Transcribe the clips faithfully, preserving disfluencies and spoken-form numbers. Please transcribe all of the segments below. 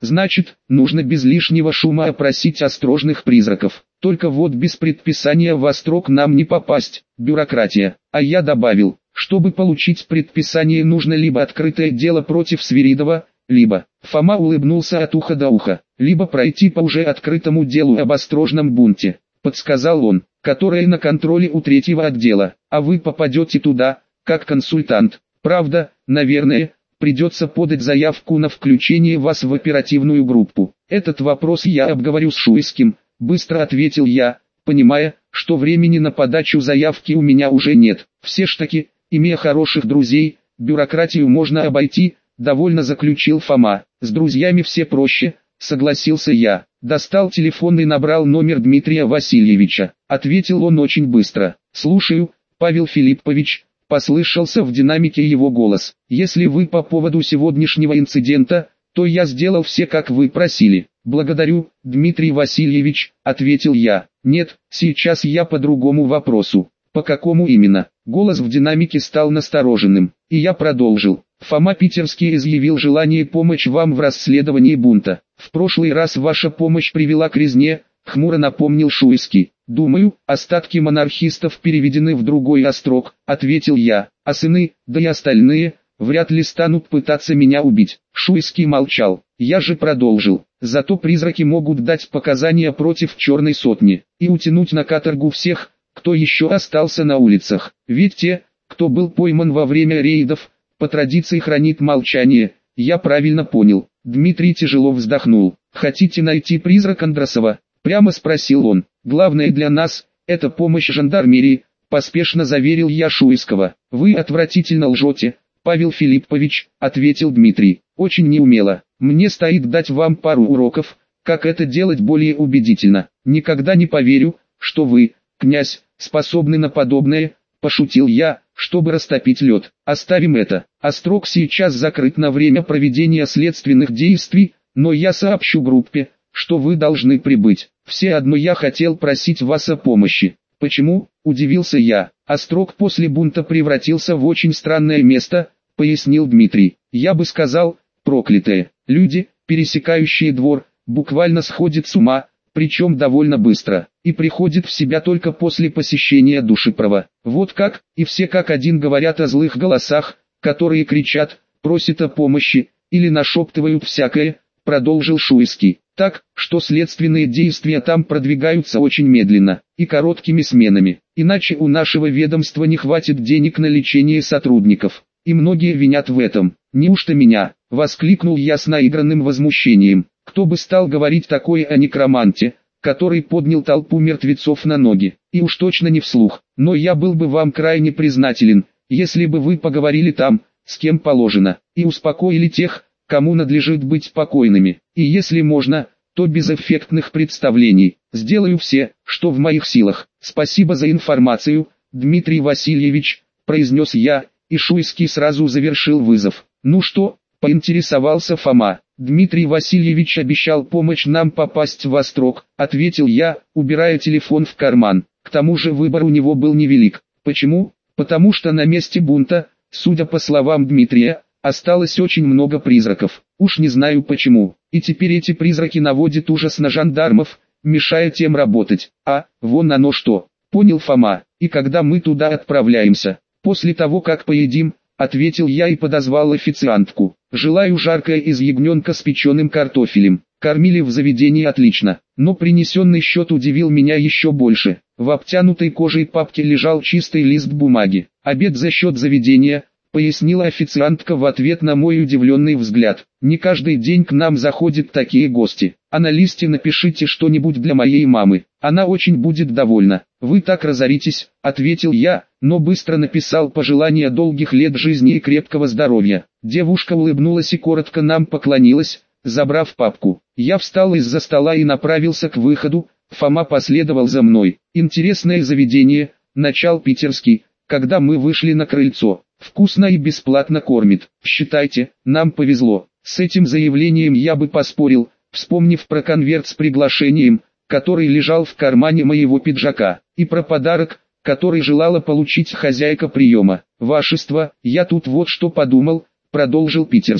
Значит, нужно без лишнего шума опросить осторожных призраков. Только вот без предписания в острог нам не попасть, бюрократия. А я добавил, чтобы получить предписание, нужно либо открытое дело против Свиридова, либо, Фома улыбнулся от уха до уха, либо пройти по уже открытому делу об осторожном бунте, подсказал он, которое на контроле у третьего отдела, а вы попадете туда, как консультант. Правда, наверное, придется подать заявку на включение вас в оперативную группу. Этот вопрос я обговорю с Шуйским, быстро ответил я, понимая, что времени на подачу заявки у меня уже нет. Все ж таки, имея хороших друзей, бюрократию можно обойти, довольно заключил Фома. С друзьями все проще, согласился я. Достал телефон и набрал номер Дмитрия Васильевича. Ответил он очень быстро. Слушаю, Павел Филиппович. Послышался в динамике его голос. Если вы по поводу сегодняшнего инцидента, то я сделал все, как вы просили. Благодарю, Дмитрий Васильевич, ответил я. Нет, сейчас я по другому вопросу. По какому именно? Голос в динамике стал настороженным, и я продолжил. Фома Питерский изъявил желание помочь вам в расследовании бунта. В прошлый раз ваша помощь привела к резне, хмуро напомнил Шуйский. «Думаю, остатки монархистов переведены в другой острог», — ответил я, «а сыны, да и остальные, вряд ли станут пытаться меня убить». Шуйский молчал, я же продолжил. «Зато призраки могут дать показания против черной сотни и утянуть на каторгу всех, кто еще остался на улицах. Ведь те, кто был пойман во время рейдов, по традиции хранит молчание, я правильно понял». Дмитрий тяжело вздохнул. «Хотите найти призрак Андросова?» — прямо спросил он. «Главное для нас – это помощь жандармерии», – поспешно заверил я Шуйского. «Вы отвратительно лжете, Павел Филиппович», – ответил Дмитрий. «Очень неумело. Мне стоит дать вам пару уроков, как это делать более убедительно. Никогда не поверю, что вы, князь, способны на подобное», – пошутил я, чтобы растопить лед. «Оставим это. Острог сейчас закрыт на время проведения следственных действий, но я сообщу группе, что вы должны прибыть. Все одно я хотел просить вас о помощи». «Почему?» – удивился я. «Острог после бунта превратился в очень странное место», – пояснил Дмитрий. «Я бы сказал, проклятые. Люди, пересекающие двор, буквально сходят с ума, причем довольно быстро, и приходят в себя только после посещения душепрова. Вот как, и все как один говорят о злых голосах, которые кричат, просят о помощи, или нашептывают всякое», – продолжил Шуйский. «Так, что следственные действия там продвигаются очень медленно и короткими сменами, иначе у нашего ведомства не хватит денег на лечение сотрудников, и многие винят в этом». «Неужто меня?» – воскликнул я с наигранным возмущением. «Кто бы стал говорить такое о некроманте, который поднял толпу мертвецов на ноги, и уж точно не вслух. Но я был бы вам крайне признателен, если бы вы поговорили там, с кем положено, и успокоили тех, кому надлежит быть покойными, и если можно, то без эффектных представлений. Сделаю все, что в моих силах. Спасибо за информацию, Дмитрий Васильевич», – произнес я, и Шуйский сразу завершил вызов. «Ну что?» – поинтересовался Фома. «Дмитрий Васильевич обещал помочь нам попасть в острог», – ответил я, убирая телефон в карман. К тому же выбор у него был невелик. Почему? Потому что на месте бунта, судя по словам Дмитрия, осталось очень много призраков. Уж не знаю почему. И теперь эти призраки наводят ужас на жандармов, мешая тем работать. А, вон оно что. Понял Фома. И когда мы туда отправляемся? После того как поедим, ответил я и подозвал официантку. «Желаю жаркое из ягненка с печеным картофелем». Кормили в заведении отлично, но принесенный счет удивил меня еще больше. В обтянутой кожей папке лежал чистый лист бумаги. «Обед за счет заведения», — пояснила официантка в ответ на мой удивленный взгляд. «Не каждый день к нам заходят такие гости. А на листе напишите что-нибудь для моей мамы. Она очень будет довольна». «Вы так разоритесь», — ответил я, но быстро написал пожелания долгих лет жизни и крепкого здоровья. Девушка улыбнулась и коротко нам поклонилась, забрав папку. Я встал из-за стола и направился к выходу, Фома последовал за мной. «Интересное заведение», — начал Питерский, когда мы вышли на крыльцо. «Вкусно и бесплатно кормит. Считайте, нам повезло». С этим заявлением я бы поспорил, вспомнив про конверт с приглашением, который лежал в кармане моего пиджака, и про подарок, который желала получить хозяйка приема. «Вашество, я тут вот что подумал», — продолжил Питерский.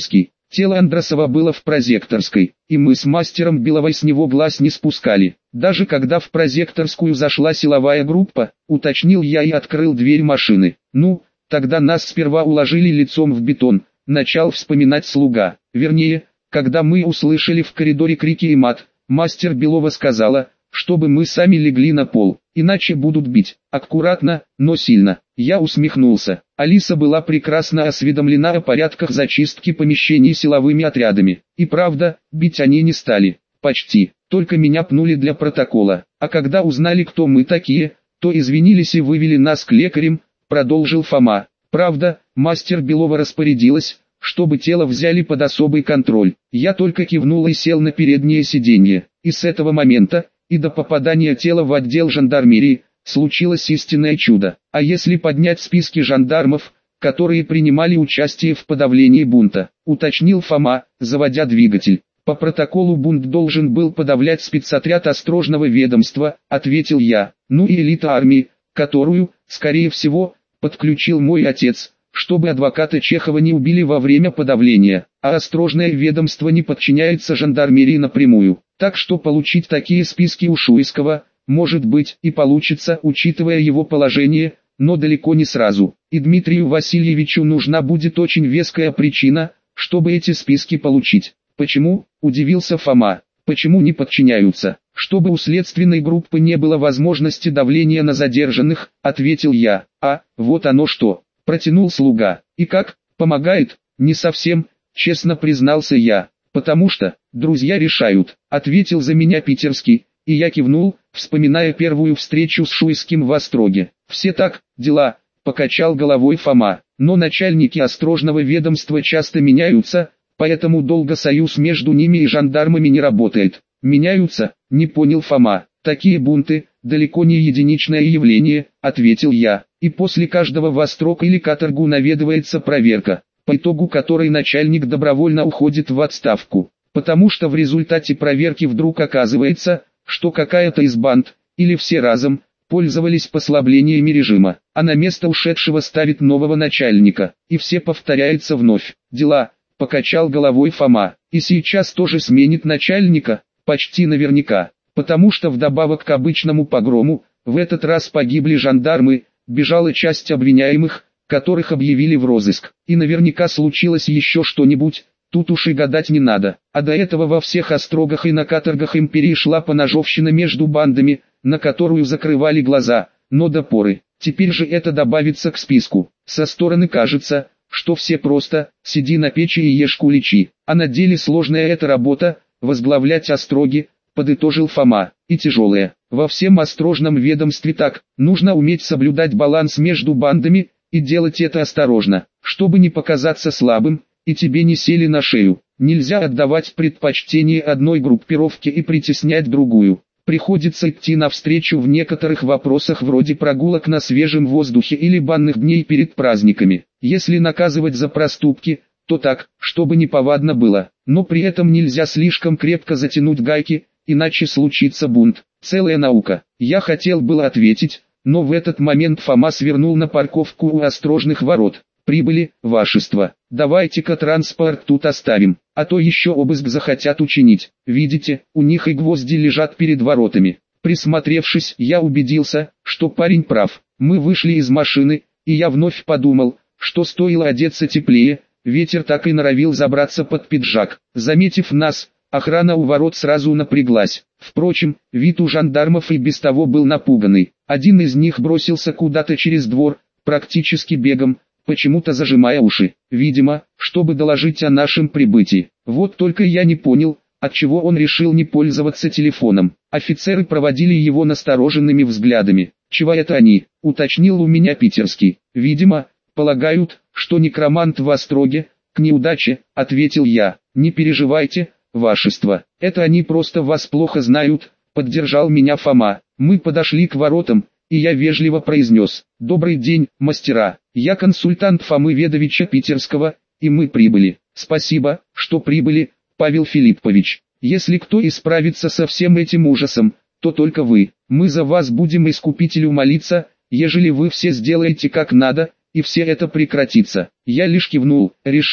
Тело Андросова было в прозекторской, и мы с мастером Беловой с него глаз не спускали. Даже когда в прозекторскую зашла силовая группа, уточнил я и открыл дверь машины. Ну, тогда нас сперва уложили лицом в бетон, начал вспоминать слуга. Вернее, когда мы услышали в коридоре крики и мат, мастер Белова сказала, чтобы мы сами легли на пол, иначе будут бить. Аккуратно, но сильно. Я усмехнулся. Алиса была прекрасно осведомлена о порядках зачистки помещений силовыми отрядами. И правда, бить они не стали. Почти. Только меня пнули для протокола. А когда узнали, кто мы такие, то извинились и вывели нас к лекарям, продолжил Фома. Правда, мастер Белова распорядилась, чтобы тело взяли под особый контроль. Я только кивнул и сел на переднее сиденье. И с этого момента, и до попадания тела в отдел жандармерии, случилось истинное чудо. А если поднять списки жандармов, которые принимали участие в подавлении бунта, уточнил Фома, заводя двигатель. По протоколу бунт должен был подавлять спецотряд острожного ведомства, ответил я. Ну и элита армии, которую, скорее всего, подключил мой отец, чтобы адвоката Чехова не убили во время подавления, а острожное ведомство не подчиняется жандармерии напрямую. Так что получить такие списки у Шуйского, может быть, и получится, учитывая его положение, но далеко не сразу. И Дмитрию Васильевичу нужна будет очень веская причина, чтобы эти списки получить. Почему? Удивился Фома. Почему не подчиняются? Чтобы у следственной группы не было возможности давления на задержанных, ответил я. А, вот оно что. Протянул слуга. И как? Помогает? Не совсем, честно признался я. Потому что, друзья решают, ответил за меня питерский, и я кивнул, вспоминая первую встречу с Шуйским в Остроге. Все так, дела, покачал головой Фома, но начальники острожного ведомства часто меняются, поэтому долго союз между ними и жандармами не работает. Меняются, не понял Фома. Такие бунты, далеко не единичное явление, ответил я, и после каждого в Острог или каторгу наведывается проверка, по итогу которой начальник добровольно уходит в отставку, потому что в результате проверки вдруг оказывается, что какая-то из банд, или все разом, пользовались послаблениями режима, а на место ушедшего ставит нового начальника, и все повторяется вновь. Дела, покачал головой Фома, и сейчас тоже сменит начальника, почти наверняка, потому что вдобавок к обычному погрому, в этот раз погибли жандармы, бежала часть обвиняемых, которых объявили в розыск, и наверняка случилось еще что-нибудь, тут уж и гадать не надо, а до этого во всех острогах и на каторгах империи шла поножовщина между бандами, на которую закрывали глаза, но до поры, теперь же это добавится к списку. Со стороны кажется, что все просто, сиди на печи и ешь куличи, а на деле сложная эта работа, возглавлять остроги, подытожил Фома, и тяжелая. Во всем острожном ведомстве так, нужно уметь соблюдать баланс между бандами, и делать это осторожно, чтобы не показаться слабым, и тебе не сели на шею. Нельзя отдавать предпочтение одной группировке и притеснять другую. Приходится идти навстречу в некоторых вопросах вроде прогулок на свежем воздухе или банных дней перед праздниками. Если наказывать за проступки, то так, чтобы неповадно было, но при этом нельзя слишком крепко затянуть гайки, иначе случится бунт. Целая наука. Я хотел было ответить, но в этот момент Фома свернул на парковку у острожных ворот. Прибыли, вашество. Давайте-ка транспорт тут оставим, а то еще обыск захотят учинить. Видите, у них и гвозди лежат перед воротами. Присмотревшись, я убедился, что парень прав. Мы вышли из машины, и я вновь подумал, что стоило одеться теплее, ветер так и норовил забраться под пиджак. Заметив нас, охрана у ворот сразу напряглась. Впрочем, вид у жандармов и без того был напуганный. Один из них бросился куда-то через двор, практически бегом, почему-то зажимая уши, видимо, чтобы доложить о нашем прибытии. Вот только я не понял, отчего он решил не пользоваться телефоном. Офицеры проводили его настороженными взглядами. «Чего это они?» — уточнил у меня питерский. «Видимо, полагают, что некромант в Остроге, к неудаче», — ответил я. «Не переживайте, вашество, это они просто вас плохо знают», — поддержал меня Фома. Мы подошли к воротам, и я вежливо произнес: «Добрый день, мастера, я консультант Фомы Ведовича Питерского, и мы прибыли». «Спасибо, что прибыли, Павел Филиппович. Если кто исправится со всем этим ужасом, то только вы. Мы за вас будем Искупителю молиться, ежели вы все сделаете как надо, и все это прекратится». Я лишь кивнул, решив,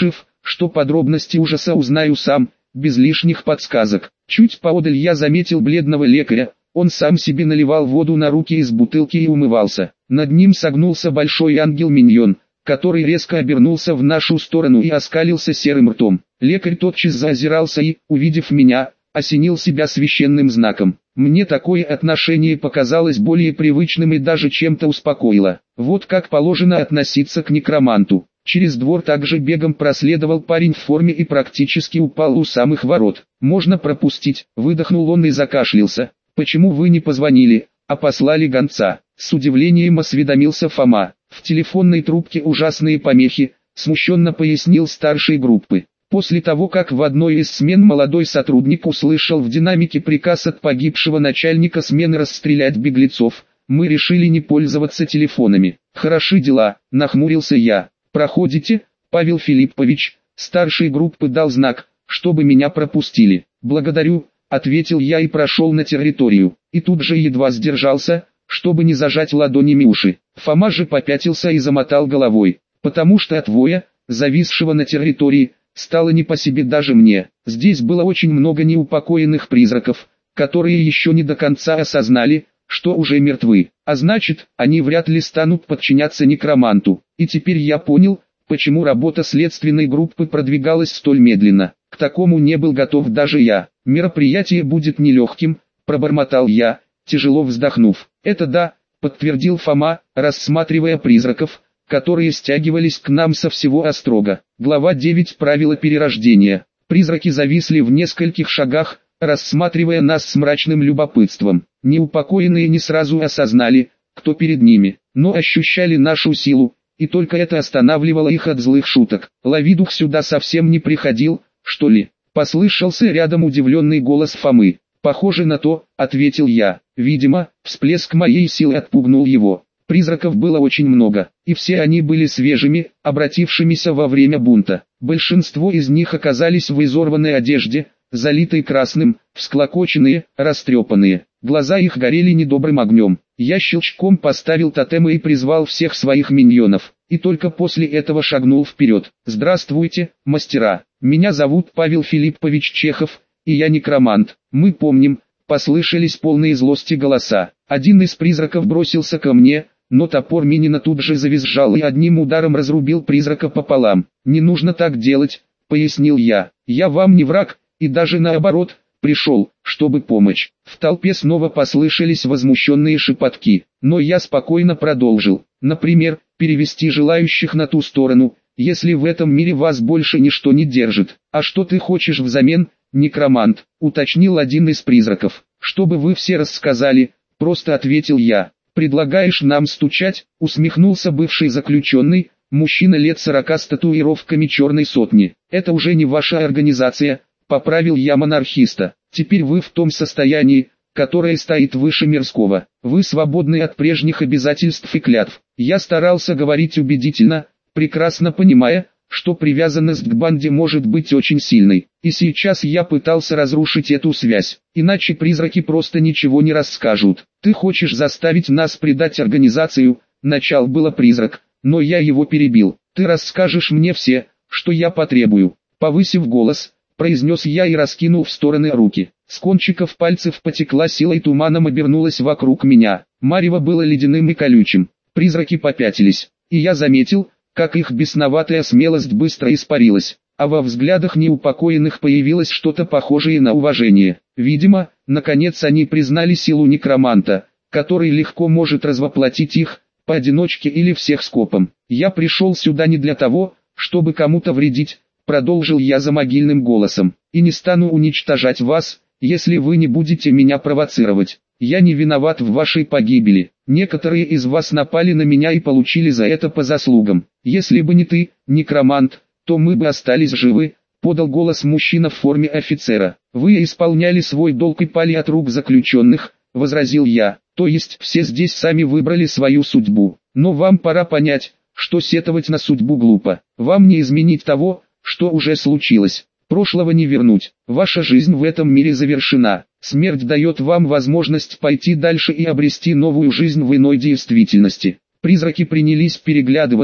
что подробности ужаса узнаю сам, без лишних подсказок. Чуть поодаль я заметил бледного лекаря, он сам себе наливал воду на руки из бутылки и умывался. Над ним согнулся большой ангел-миньон, который резко обернулся в нашу сторону и оскалился серым ртом. Лекарь тотчас заозирался и, увидев меня, осенил себя священным знаком. Мне такое отношение показалось более привычным и даже чем-то успокоило. Вот как положено относиться к некроманту. Через двор также бегом проследовал парень в форме и практически упал у самых ворот. «Можно пропустить», — выдохнул он и закашлялся. «Почему вы не позвонили, а послали гонца?» С удивлением осведомился Фома. В телефонной трубке ужасные помехи, смущенно пояснил старший группы. После того, как в одной из смен молодой сотрудник услышал в динамике приказ от погибшего начальника смены расстрелять беглецов, мы решили не пользоваться телефонами. «Хороши дела», — нахмурился я. «Проходите, Павел Филиппович», — старший группы дал знак, чтобы меня пропустили. «Благодарю», — ответил я и прошел на территорию, и тут же едва сдержался, чтобы не зажать ладонями уши. Фома же попятился и замотал головой, потому что от воя, зависшего на территории, стало не по себе даже мне. Здесь было очень много неупокоенных призраков, которые еще не до конца осознали, что уже мертвы, а значит, они вряд ли станут подчиняться некроманту. И теперь я понял, почему работа следственной группы продвигалась столь медленно. К такому не был готов даже я. «Мероприятие будет нелегким», — пробормотал я, тяжело вздохнув. «Это да», — подтвердил Фома, рассматривая призраков, которые стягивались к нам со всего острога. Глава девять. Правила перерождения. Призраки зависли в нескольких шагах, рассматривая нас с мрачным любопытством. Неупокоенные не сразу осознали, кто перед ними, но ощущали нашу силу, и только это останавливало их от злых шуток. «Ловидух сюда совсем не приходил, что ли?» — послышался рядом удивленный голос Фомы. «Похоже на то», — ответил я. Видимо, всплеск моей силы отпугнул его. Призраков было очень много, и все они были свежими, обратившимися во время бунта. Большинство из них оказались в изорванной одежде, залитой красным, всклокоченные, растрепанные. Глаза их горели недобрым огнем. Я щелчком поставил тотемы и призвал всех своих миньонов, и только после этого шагнул вперед. «Здравствуйте, мастера, меня зовут Павел Филиппович Чехов, и я некромант. Мы помним», — послышались полные злости голоса. Один из призраков бросился ко мне, но топор Минина тут же завизжал и одним ударом разрубил призрака пополам. «Не нужно так делать», — пояснил я. «Я вам не враг, и даже наоборот, пришел, чтобы помочь». В толпе снова послышались возмущенные шепотки, но я спокойно продолжил. «Например, перевести желающих на ту сторону, если в этом мире вас больше ничто не держит». «А что ты хочешь взамен, некромант?» — уточнил один из призраков. «Чтобы вы все рассказали», — просто ответил я. «Предлагаешь нам стучать?» — усмехнулся бывший заключенный, мужчина лет сорока с татуировками черной сотни. «Это уже не ваша организация», — поправил я монархиста. «Теперь вы в том состоянии, которое стоит выше мирского. Вы свободны от прежних обязательств и клятв». Я старался говорить убедительно, прекрасно понимая, что привязанность к банде может быть очень сильной. И сейчас я пытался разрушить эту связь, иначе призраки просто ничего не расскажут. «Ты хочешь заставить нас предать организацию?» — начал было призрак, но я его перебил. «Ты расскажешь мне все, что я потребую», — повысив голос, произнес я и раскинул в стороны руки. С кончиков пальцев потекла сила и туманом обернулась вокруг меня. Марево было ледяным и колючим. Призраки попятились, и я заметил, как их бесноватая смелость быстро испарилась, а во взглядах неупокоенных появилось что-то похожее на уважение. Видимо, наконец они признали силу некроманта, который легко может развоплотить их, поодиночке или всех скопом. «Я пришел сюда не для того, чтобы кому-то вредить», — продолжил я за могильным голосом, — «и не стану уничтожать вас, если вы не будете меня провоцировать. Я не виноват в вашей погибели. Некоторые из вас напали на меня и получили за это по заслугам. Если бы не ты, некромант, то мы бы остались живы», — подал голос мужчина в форме офицера. «Вы исполняли свой долг и пали от рук заключенных», — возразил я. «То есть все здесь сами выбрали свою судьбу. Но вам пора понять, что сетовать на судьбу глупо. Вам не изменить того, что уже случилось. Прошлого не вернуть. Ваша жизнь в этом мире завершена. Смерть дает вам возможность пойти дальше и обрести новую жизнь в иной действительности». Призраки принялись переглядываться,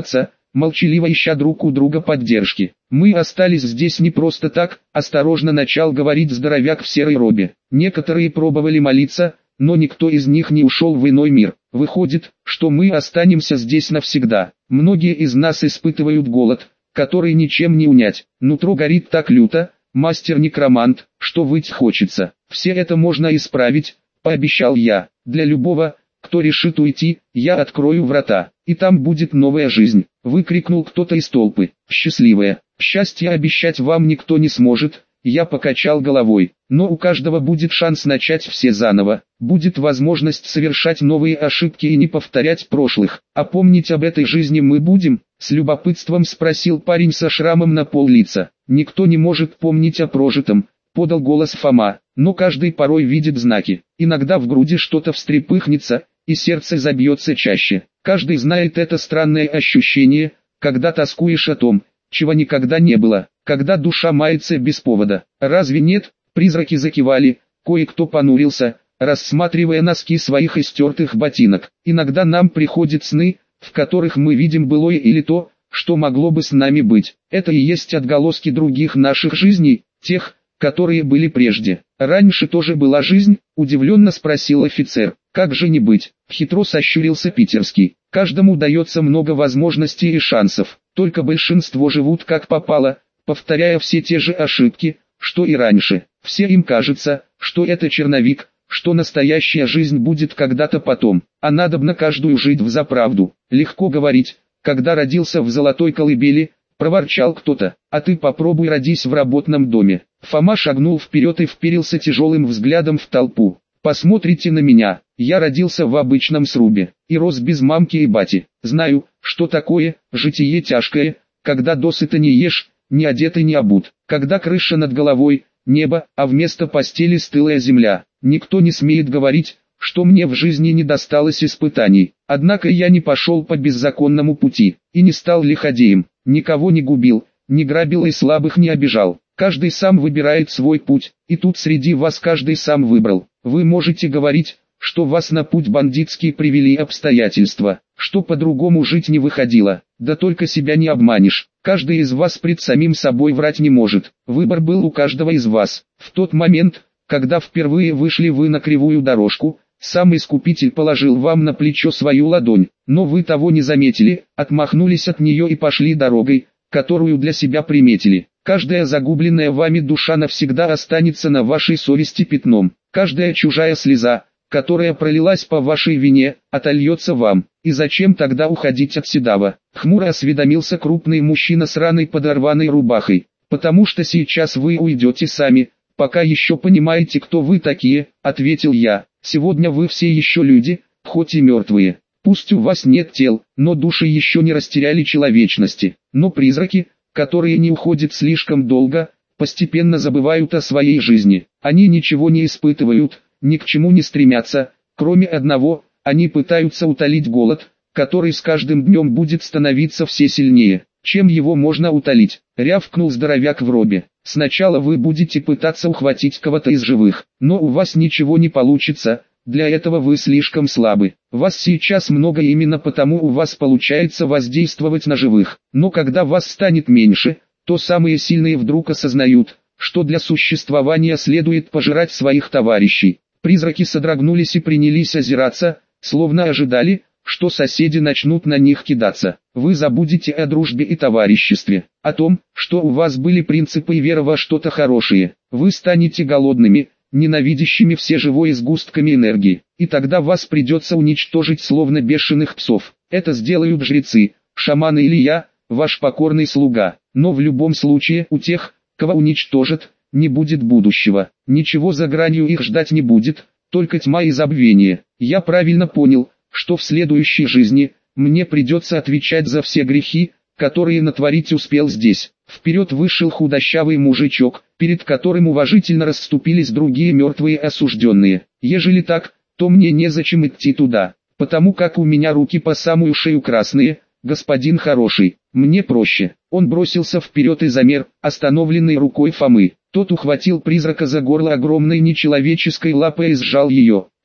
молчаливо ища друг у друга поддержки. «Мы остались здесь не просто так», — осторожно начал говорить здоровяк в серой робе. «Некоторые пробовали молиться, но никто из них не ушел в иной мир. Выходит, что мы останемся здесь навсегда. Многие из нас испытывают голод, который ничем не унять. Нутро горит так люто, мастер-некромант, что выть хочется. Все это можно исправить», — пообещал я. «Для любого, кто решит уйти, я открою врата, и там будет новая жизнь», — выкрикнул кто-то из толпы. «Счастливая. Счастье обещать вам никто не сможет», — я покачал головой. «Но у каждого будет шанс начать все заново, будет возможность совершать новые ошибки и не повторять прошлых. А помнить об этой жизни мы будем?» — с любопытством спросил парень со шрамом на пол лица. «Никто не может помнить о прожитом», — подал голос Фома, «но каждый порой видит знаки. Иногда в груди что-то встрепыхнется, и сердце забьется чаще. Каждый знает это странное ощущение, когда тоскуешь о том, чего никогда не было, когда душа мается без повода. Разве нет?» Призраки закивали, кое-кто понурился, рассматривая носки своих истертых ботинок. «Иногда нам приходят сны, в которых мы видим былое или то, что могло бы с нами быть. Это и есть отголоски других наших жизней, тех, которые были прежде». «Раньше тоже была жизнь?» — удивленно спросил офицер. «Как же не быть?» — хитро сощурился Питерский. «Каждому дается много возможностей и шансов, только большинство живут как попало, повторяя все те же ошибки, что и раньше. Все им кажется, что это черновик, что настоящая жизнь будет когда-то потом, а надобно каждую жить взаправду. Легко говорить, когда родился в золотой колыбели», — проворчал кто-то. «А ты попробуй родись в работном доме». Фома шагнул вперед и вперился тяжелым взглядом в толпу. «Посмотрите на меня, я родился в обычном срубе, и рос без мамки и бати. Знаю, что такое житие тяжкое, когда досыта не ешь, не одет и не обут, когда крыша над головой, небо, а вместо постели стылая земля. Никто не смеет говорить, что мне в жизни не досталось испытаний. Однако я не пошел по беззаконному пути, и не стал лиходеем, никого не губил, не грабил и слабых не обижал. Каждый сам выбирает свой путь, и тут среди вас каждый сам выбрал. Вы можете говорить, что вас на путь бандитский привели обстоятельства, что по-другому жить не выходило, да только себя не обманешь. Каждый из вас пред самим собой врать не может. Выбор был у каждого из вас. В тот момент, когда впервые вышли вы на кривую дорожку, сам Искупитель положил вам на плечо свою ладонь, но вы того не заметили, отмахнулись от нее и пошли дорогой, которую для себя приметили. Каждая загубленная вами душа навсегда останется на вашей совести пятном. Каждая чужая слеза, которая пролилась по вашей вине, отольется вам. И зачем тогда уходить от седава? Хмуро осведомился крупный мужчина с раной подорванной рубахой. Потому что сейчас вы уйдете сами, пока еще понимаете, кто вы такие, ответил я. Сегодня вы все еще люди, хоть и мертвые. Пусть у вас нет тел, но души еще не растеряли человечности. Но призраки, которые не уходят слишком долго, постепенно забывают о своей жизни. Они ничего не испытывают, ни к чему не стремятся, кроме одного, они пытаются утолить голод, который с каждым днем будет становиться все сильнее. Чем его можно утолить? Рявкнул здоровяк в робе. Сначала вы будете пытаться ухватить кого-то из живых, но у вас ничего не получится, для этого вы слишком слабы. Вас сейчас много, именно потому у вас получается воздействовать на живых. Но когда вас станет меньше, то самые сильные вдруг осознают, что для существования следует пожирать своих товарищей. Призраки содрогнулись и принялись озираться, словно ожидали, что соседи начнут на них кидаться. Вы забудете о дружбе и товариществе, о том, что у вас были принципы и вера во что-то хорошее. Вы станете голодными, ненавидящими все живое сгустками энергии, и тогда вас придется уничтожить словно бешеных псов. Это сделают жрецы, шаманы или я, ваш покорный слуга. Но в любом случае у тех, кого уничтожат, не будет будущего. Ничего за гранью их ждать не будет, только тьма и забвение. Я правильно понял, что в следующей жизни мне придется отвечать за все грехи, которые натворить успел здесь. Вперед вышел худощавый мужичок, перед которым уважительно расступились другие мертвые осужденные. Ежели так, то мне незачем идти туда, потому как у меня руки по самую шею красные, господин хороший, мне проще. Он бросился вперед и замер, остановленный рукой Фомы. Тот ухватил призрака за горло огромной нечеловеческой лапой и сжал ее.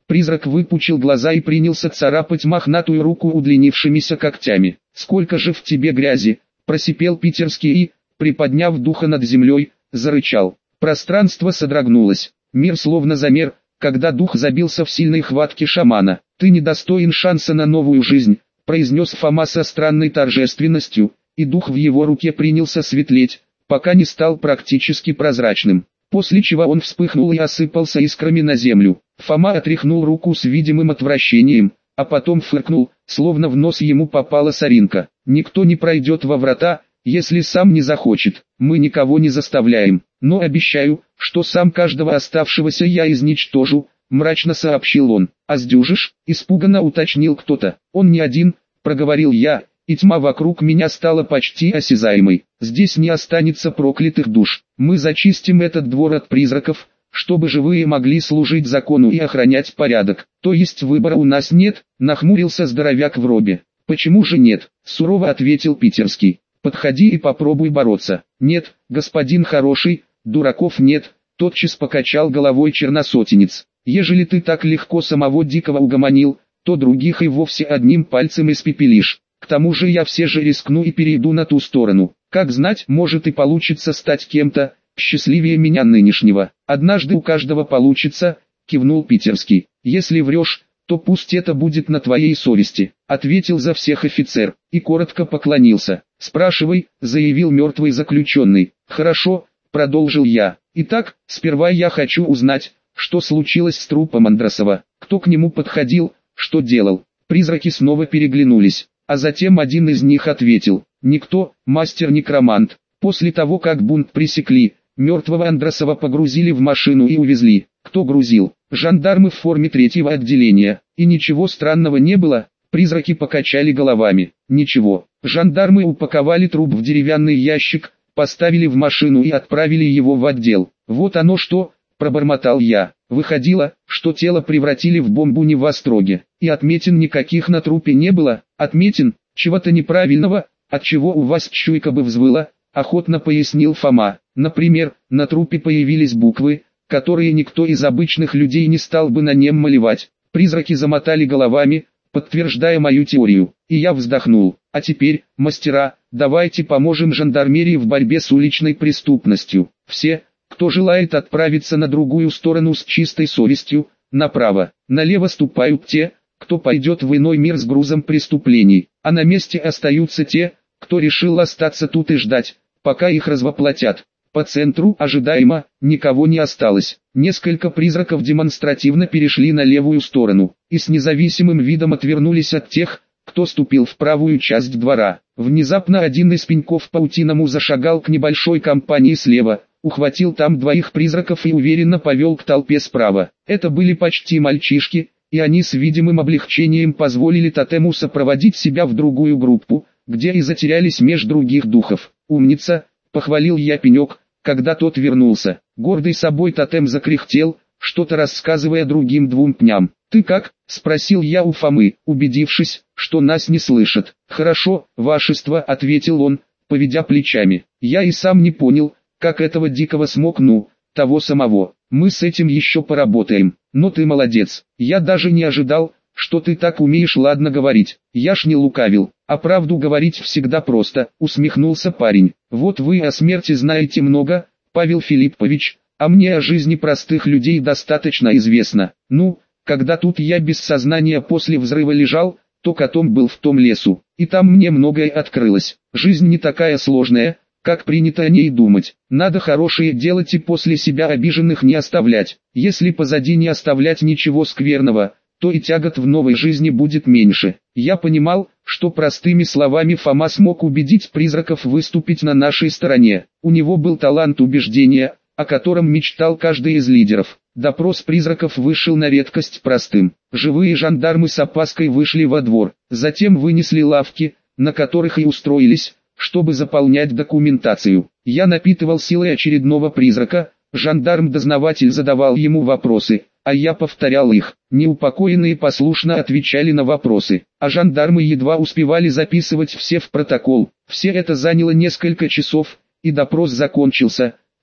Призрак выпучил глаза и принялся царапать мохнатую руку удлинившимися когтями. «Сколько же в тебе грязи!» – просипел Питерский и, приподняв духа над землей, зарычал. Пространство содрогнулось. Мир словно замер, когда дух забился в сильной хватке шамана. «Ты недостоин шанса на новую жизнь», – произнес Фома со странной торжественностью, и дух в его руке принялся светлеть, пока не стал практически прозрачным. После чего он вспыхнул и осыпался искрами на землю. Фома отряхнул руку с видимым отвращением, а потом фыркнул, словно в нос ему попала соринка. «Никто не пройдет во врата, если сам не захочет. Мы никого не заставляем, но обещаю, что сам каждого оставшегося я изничтожу», — мрачно сообщил он. «А сдюжишь?» — испуганно уточнил кто-то. «Он не один», — проговорил я, и тьма вокруг меня стала почти осязаемой. «Здесь не останется проклятых душ. Мы зачистим этот двор от призраков, чтобы живые могли служить закону и охранять порядок. То есть выбора у нас нет?» — нахмурился здоровяк в робе. «Почему же нет?» — сурово ответил Питерский. «Подходи и попробуй бороться». «Нет, господин хороший, дураков нет», — тотчас покачал головой черносотенец. «Ежели ты так легко самого Дикого угомонил, то других и вовсе одним пальцем испепелишь. К тому же я все же рискну и перейду на ту сторону. Как знать, может и получится стать кем-то счастливее меня нынешнего. Однажды у каждого получится», — кивнул Питерский. «Если врешь, то пусть это будет на твоей совести», — ответил за всех офицер, и коротко поклонился. «Спрашивай», — заявил мертвый заключенный. «Хорошо», — продолжил я. «Итак, сперва я хочу узнать, что случилось с трупом Андросова, кто к нему подходил, что делал». Призраки снова переглянулись, а затем один из них ответил: «Никто, мастер-некромант. После того, как бунт пресекли, мертвого Андросова погрузили в машину и увезли». «Кто грузил?» «Жандармы в форме третьего отделения». «И ничего странного не было?» Призраки покачали головами. «Ничего. Жандармы упаковали труп в деревянный ящик, поставили в машину и отправили его в отдел». «Вот оно что», — пробормотал я. «Выходило, что тело превратили в бомбу не в Остроге. И отметин никаких на трупе не было». «Отметин? Чего-то неправильного, отчего у вас чуйка бы взвыла», — охотно пояснил Фома. «Например, на трупе появились буквы, которые никто из обычных людей не стал бы на нем малевать». Призраки замотали головами, подтверждая мою теорию, и я вздохнул. «А теперь, мастера, давайте поможем жандармерии в борьбе с уличной преступностью. Все, кто желает отправиться на другую сторону с чистой совестью, направо, налево ступают те, кто пойдет в иной мир с грузом преступлений, а на месте остаются те, кто решил остаться тут и ждать, пока их развоплотят». По центру, ожидаемо, никого не осталось. Несколько призраков демонстративно перешли на левую сторону, и с независимым видом отвернулись от тех, кто ступил в правую часть двора. Внезапно один из пеньков паутиному зашагал к небольшой компании слева, ухватил там двоих призраков и уверенно повел к толпе справа. Это были почти мальчишки, и они с видимым облегчением позволили тотему сопроводить себя в другую группу, где и затерялись меж других духов. «Умница», — похвалил я пенек, когда тот вернулся. Гордый собой тотем закряхтел, что-то рассказывая другим двум пням. «Ты как?» — спросил я у Фомы, убедившись, что нас не слышат. «Хорошо, вашество», — ответил он, поведя плечами. «Я и сам не понял, как этого Дикого смог, ну, того самого. Мы с этим еще поработаем. Но ты молодец. Я даже не ожидал, что ты так умеешь ладно говорить». «Я ж не лукавил, а правду говорить всегда просто», — усмехнулся парень. «Вот вы о смерти знаете много, Павел Филиппович, а мне о жизни простых людей достаточно известно. Ну, когда тут я без сознания после взрыва лежал, то котом был в том лесу, и там мне многое открылось. Жизнь не такая сложная, как принято о ней думать. Надо хорошее делать и после себя обиженных не оставлять. Если позади не оставлять ничего скверного, то и тягот в новой жизни будет меньше». Я понимал, что простыми словами Фома смог убедить призраков выступить на нашей стороне. У него был талант убеждения, о котором мечтал каждый из лидеров. Допрос призраков вышел на редкость простым. Живые жандармы с опаской вышли во двор, затем вынесли лавки, на которых и устроились, чтобы заполнять документацию. Я напитывал силой очередного призрака, жандарм-дознаватель задавал ему вопросы, а я повторял их. Неупокоенные послушно отвечали на вопросы, а жандармы едва успевали записывать все в протокол. Все это заняло несколько часов, и допрос закончился,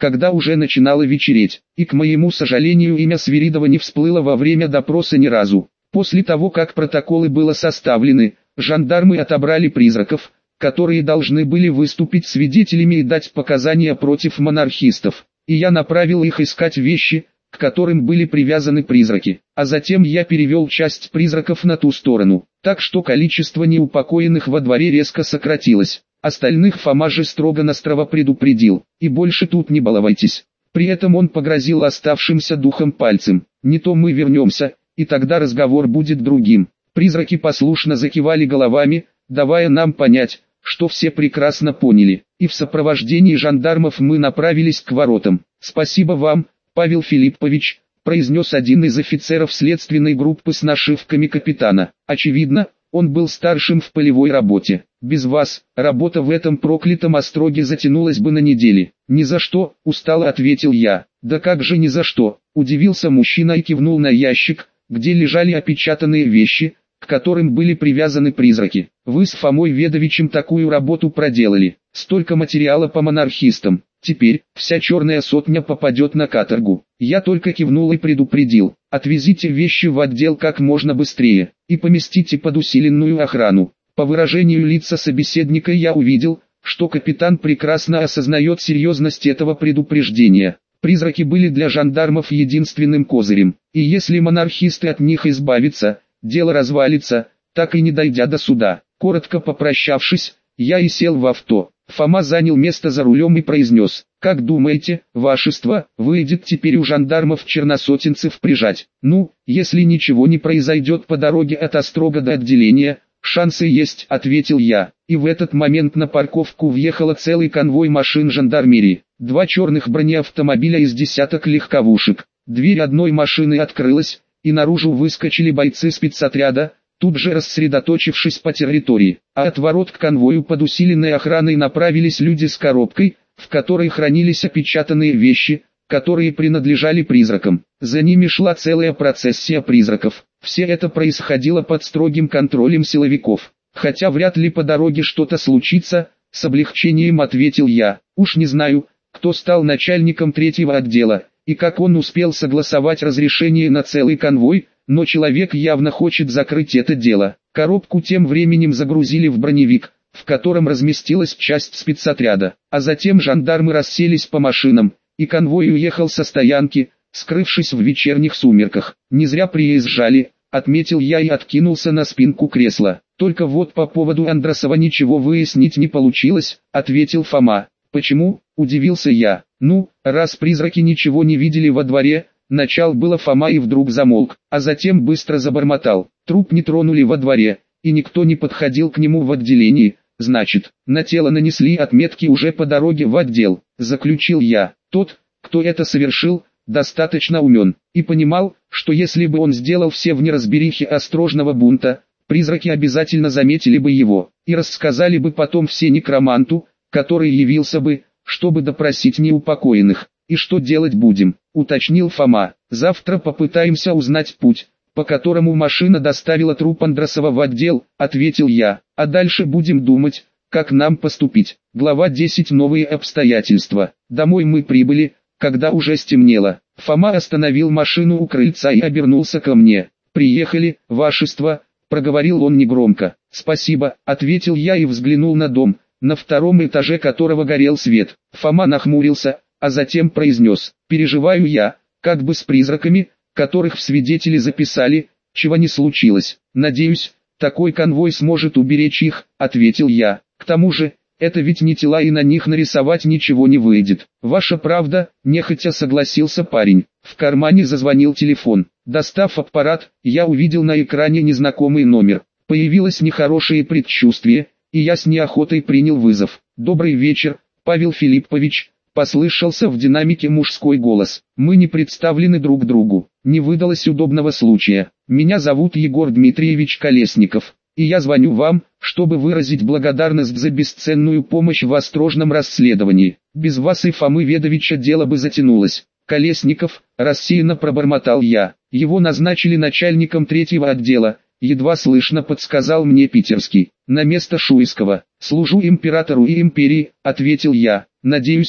когда уже начинало вечереть, и к моему сожалению имя Свиридова не всплыло во время допроса ни разу. После того, как протоколы было составлены, жандармы отобрали призраков, которые должны были выступить свидетелями и дать показания против монархистов, и я направил их искать вещи, к которым были привязаны призраки, а затем я перевел часть призраков на ту сторону, так что количество неупокоенных во дворе резко сократилось. Остальных Фома же строго-настрого предупредил, и больше тут не баловайтесь. При этом он погрозил оставшимся духом пальцем, не то мы вернемся, и тогда разговор будет другим. Призраки послушно закивали головами, давая нам понять, что все прекрасно поняли, и в сопровождении жандармов мы направились к воротам. «Спасибо вам, Павел Филиппович», произнес один из офицеров следственной группы с нашивками капитана. Очевидно, он был старшим в полевой работе. Без вас, работа в этом проклятом остроге затянулась бы на недели. Ни за что, устало ответил я. Да как же ни за что, удивился мужчина и кивнул на ящик, где лежали опечатанные вещи, к которым были привязаны призраки. Вы с Фомой Ведовичем такую работу проделали. Столько материала по монархистам. Теперь, вся черная сотня попадет на каторгу. Я только кивнул и предупредил. Отвезите вещи в отдел как можно быстрее, и поместите под усиленную охрану. По выражению лица собеседника я увидел, что капитан прекрасно осознает серьезность этого предупреждения. Призраки были для жандармов единственным козырем, и если монархисты от них избавятся, дело развалится, так и не дойдя до суда. Коротко попрощавшись, я и сел в авто. Фома занял место за рулем и произнес: «Как думаете, вашество, выйдет теперь у жандармов черносотенцев прижать? Ну, если ничего не произойдет по дороге от Острога до отделения, шансы есть», — ответил я. И в этот момент на парковку въехала целый конвой машин жандармерии. Два черных бронеавтомобиля из десяток легковушек. Дверь одной машины открылась, и наружу выскочили бойцы спецотряда, тут же рассредоточившись по территории, а от ворот к конвою под усиленной охраной направились люди с коробкой, в которой хранились опечатанные вещи, которые принадлежали призракам. За ними шла целая процессия призраков. Все это происходило под строгим контролем силовиков. Хотя вряд ли по дороге что-то случится, с облегчением ответил я. Уж не знаю, кто стал начальником третьего отдела, и как он успел согласовать разрешение на целый конвой, но человек явно хочет закрыть это дело. Коробку тем временем загрузили в броневик, в котором разместилась часть спецотряда, а затем жандармы расселись по машинам, и конвой уехал со стоянки, скрывшись в вечерних сумерках. Не зря приезжали, отметил я и откинулся на спинку кресла. Только вот по поводу Андросова ничего выяснить не получилось, ответил Фома. Почему? Удивился я. Ну, раз призраки ничего не видели во дворе, начал было Фома и вдруг замолк, а затем быстро забормотал. Труп не тронули во дворе, и никто не подходил к нему в отделении, значит, на тело нанесли отметки уже по дороге в отдел, заключил я. Тот, кто это совершил, достаточно умен, и понимал, что если бы он сделал все в неразберихе острожного бунта, призраки обязательно заметили бы его, и рассказали бы потом все некроманту, который явился бы, чтобы допросить неупокоенных. «И что делать будем?» — уточнил Фома. «Завтра попытаемся узнать путь, по которому машина доставила труп Андросова в отдел», — ответил я. «А дальше будем думать, как нам поступить». Глава десять. Новые обстоятельства. Домой мы прибыли, когда уже стемнело. Фома остановил машину у крыльца и обернулся ко мне. «Приехали, вашество», — проговорил он негромко. «Спасибо», — ответил я и взглянул на дом, на втором этаже которого горел свет. Фома нахмурился, а затем произнес: «Переживаю я, как бы с призраками, которых в свидетели записали, чего не случилось. Надеюсь, такой конвой сможет уберечь их», — ответил я. «К тому же, это ведь не тела и на них нарисовать ничего не выйдет». «Ваша правда», — нехотя согласился парень. В кармане зазвонил телефон. Достав аппарат, я увидел на экране незнакомый номер. Появилось нехорошее предчувствие, и я с неохотой принял вызов. «Добрый вечер, Павел Филиппович», — послышался в динамике мужской голос. «Мы не представлены друг другу. Не выдалось удобного случая. Меня зовут Егор Дмитриевич Колесников, и я звоню вам, чтобы выразить благодарность за бесценную помощь в острожном расследовании. Без вас и Фомы Ведовича дело бы затянулось». «Колесников», — рассеянно пробормотал я. «Его назначили начальником третьего отдела», — едва слышно подсказал мне питерский. «На место Шуйского. Служу императору и империи», — ответил я. «Надеюсь,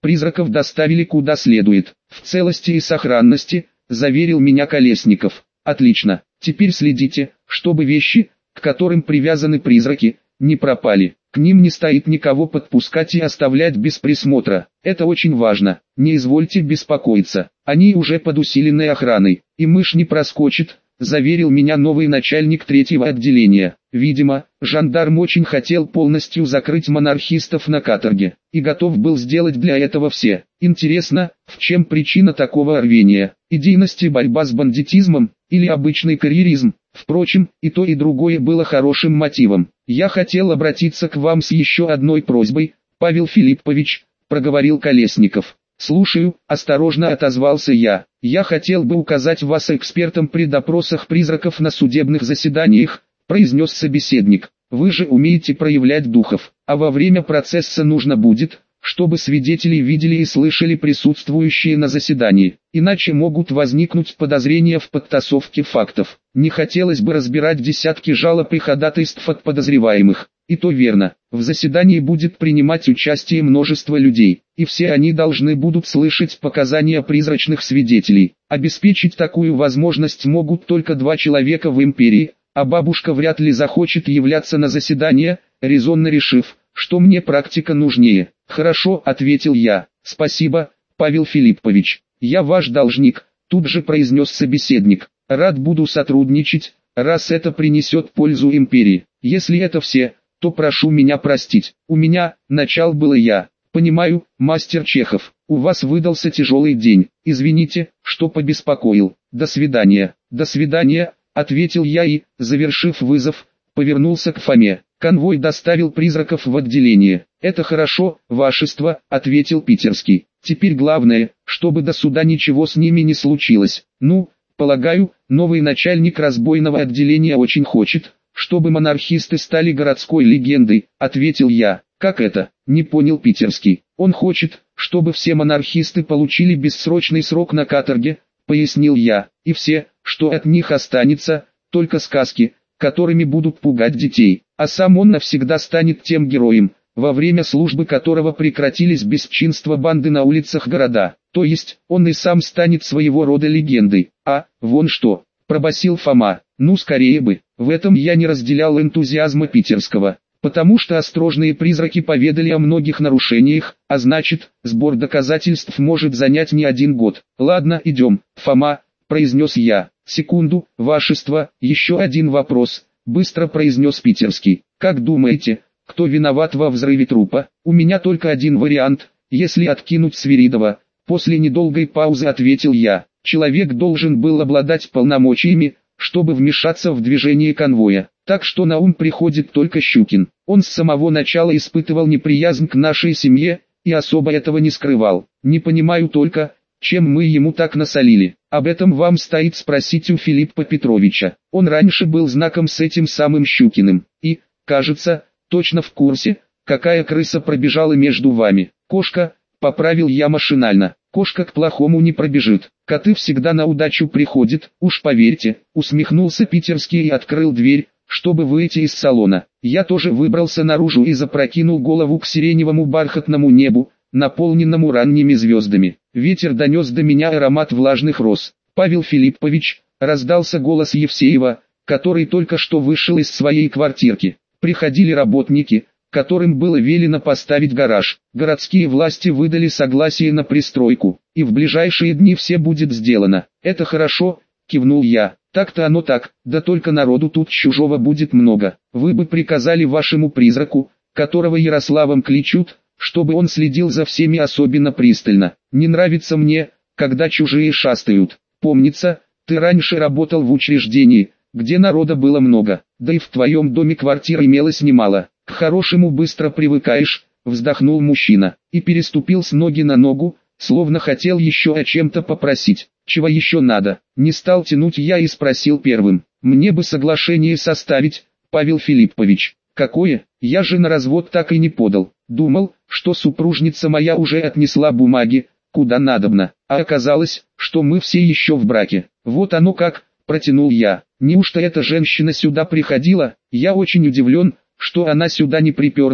Призраков доставили куда следует, в целости и сохранности, заверил меня Колесников. Отлично, теперь следите, чтобы вещи, к которым привязаны призраки, не пропали. К ним не стоит никого подпускать и оставлять без присмотра. Это очень важно. Не извольте беспокоиться. Они уже под усиленной охраной, и мышь не проскочит, заверил меня новый начальник третьего отделения. Видимо, жандарм очень хотел полностью закрыть монархистов на каторге, и готов был сделать для этого все. Интересно, в чем причина такого рвения? Идейность и борьба с бандитизмом, или обычный карьеризм? Впрочем, и то и другое было хорошим мотивом. «Я хотел обратиться к вам с еще одной просьбой, Павел Филиппович», — проговорил Колесников. «Слушаю», — осторожно отозвался я. «Я хотел бы указать вас экспертом при допросах призраков на судебных заседаниях», — произнес собеседник. «Вы же умеете проявлять духов, а во время процесса нужно будет, чтобы свидетели видели и слышали присутствующие на заседании, иначе могут возникнуть подозрения в подтасовке фактов. Не хотелось бы разбирать десятки жалоб и ходатайств от подозреваемых. И то верно, в заседании будет принимать участие множество людей, и все они должны будут слышать показания призрачных свидетелей. Обеспечить такую возможность могут только два человека в империи, а бабушка вряд ли захочет являться на заседание, резонно решив, что мне практика нужнее. «Хорошо», — ответил я. «Спасибо, Павел Филиппович. Я ваш должник», — тут же произнес собеседник. «Рад буду сотрудничать, раз это принесет пользу империи. Если это все, то прошу меня простить. У меня, начал было я. Понимаю, мастер Чехов, у вас выдался тяжелый день. Извините, что побеспокоил. До свидания». «До свидания», — ответил я и, завершив вызов, повернулся к Фоме. «Конвой доставил призраков в отделение». «Это хорошо, вашество», — ответил Питерский. «Теперь главное, чтобы до суда ничего с ними не случилось. Ну, полагаю, новый начальник разбойного отделения очень хочет, чтобы монархисты стали городской легендой», — ответил я. «Как это?» — не понял Питерский. «Он хочет, чтобы все монархисты получили бессрочный срок на каторге», — пояснил я. «И все, что от них останется, только сказки, которыми будут пугать детей, а сам он навсегда станет тем героем, во время службы которого прекратились бесчинства банды на улицах города. То есть, он и сам станет своего рода легендой. А, вон что», — пробасил Фома. «Ну скорее бы». В этом я не разделял энтузиазма Питерского, потому что осторожные призраки поведали о многих нарушениях, а значит, сбор доказательств может занять не один год. «Ладно, идем, Фома», — произнес я. «Секунду, вашество, еще один вопрос», — быстро произнес Питерский. «Как думаете, кто виноват во взрыве трупа?» «У меня только один вариант, если откинуть Свиридова», — после недолгой паузы ответил я. «Человек должен был обладать полномочиями, чтобы вмешаться в движение конвоя. Так что на ум приходит только Щукин. Он с самого начала испытывал неприязнь к нашей семье, и особо этого не скрывал. Не понимаю только, чем мы ему так насолили. Об этом вам стоит спросить у Филиппа Петровича. Он раньше был знаком с этим самым Щукиным. И, кажется, точно в курсе, какая крыса пробежала между вами. Кошка», — поправил я машинально. «Кошка к плохому не пробежит. Коты всегда на удачу приходят, уж поверьте», — усмехнулся Питерский и открыл дверь, чтобы выйти из салона. Я тоже выбрался наружу и запрокинул голову к сиреневому бархатному небу, наполненному ранними звездами. Ветер донес до меня аромат влажных роз. «Павел Филиппович», — раздался голос Евсеева, который только что вышел из своей квартирки. «Приходили работники, которым было велено поставить гараж. Городские власти выдали согласие на пристройку, и в ближайшие дни все будет сделано». «Это хорошо», — кивнул я. «Так-то оно так, да только народу тут чужого будет много. Вы бы приказали вашему призраку, которого Ярославом кличут, чтобы он следил за всеми особенно пристально. Не нравится мне, когда чужие шастают. Помнится, ты раньше работал в учреждении, где народа было много, да и в твоем доме квартир имелось немало. К хорошему быстро привыкаешь», — вздохнул мужчина, и переступил с ноги на ногу, словно хотел еще о чем-то попросить. «Чего еще надо?» Не стал тянуть я и спросил первым. «Мне бы соглашение составить, Павел Филиппович». «Какое? Я же на развод так и не подал. Думал, что супружница моя уже отнесла бумаги, куда надобно, а оказалось, что мы все еще в браке». «Вот оно как», — протянул я. «Неужто эта женщина сюда приходила? Я очень удивлен, что она сюда не приперлась», —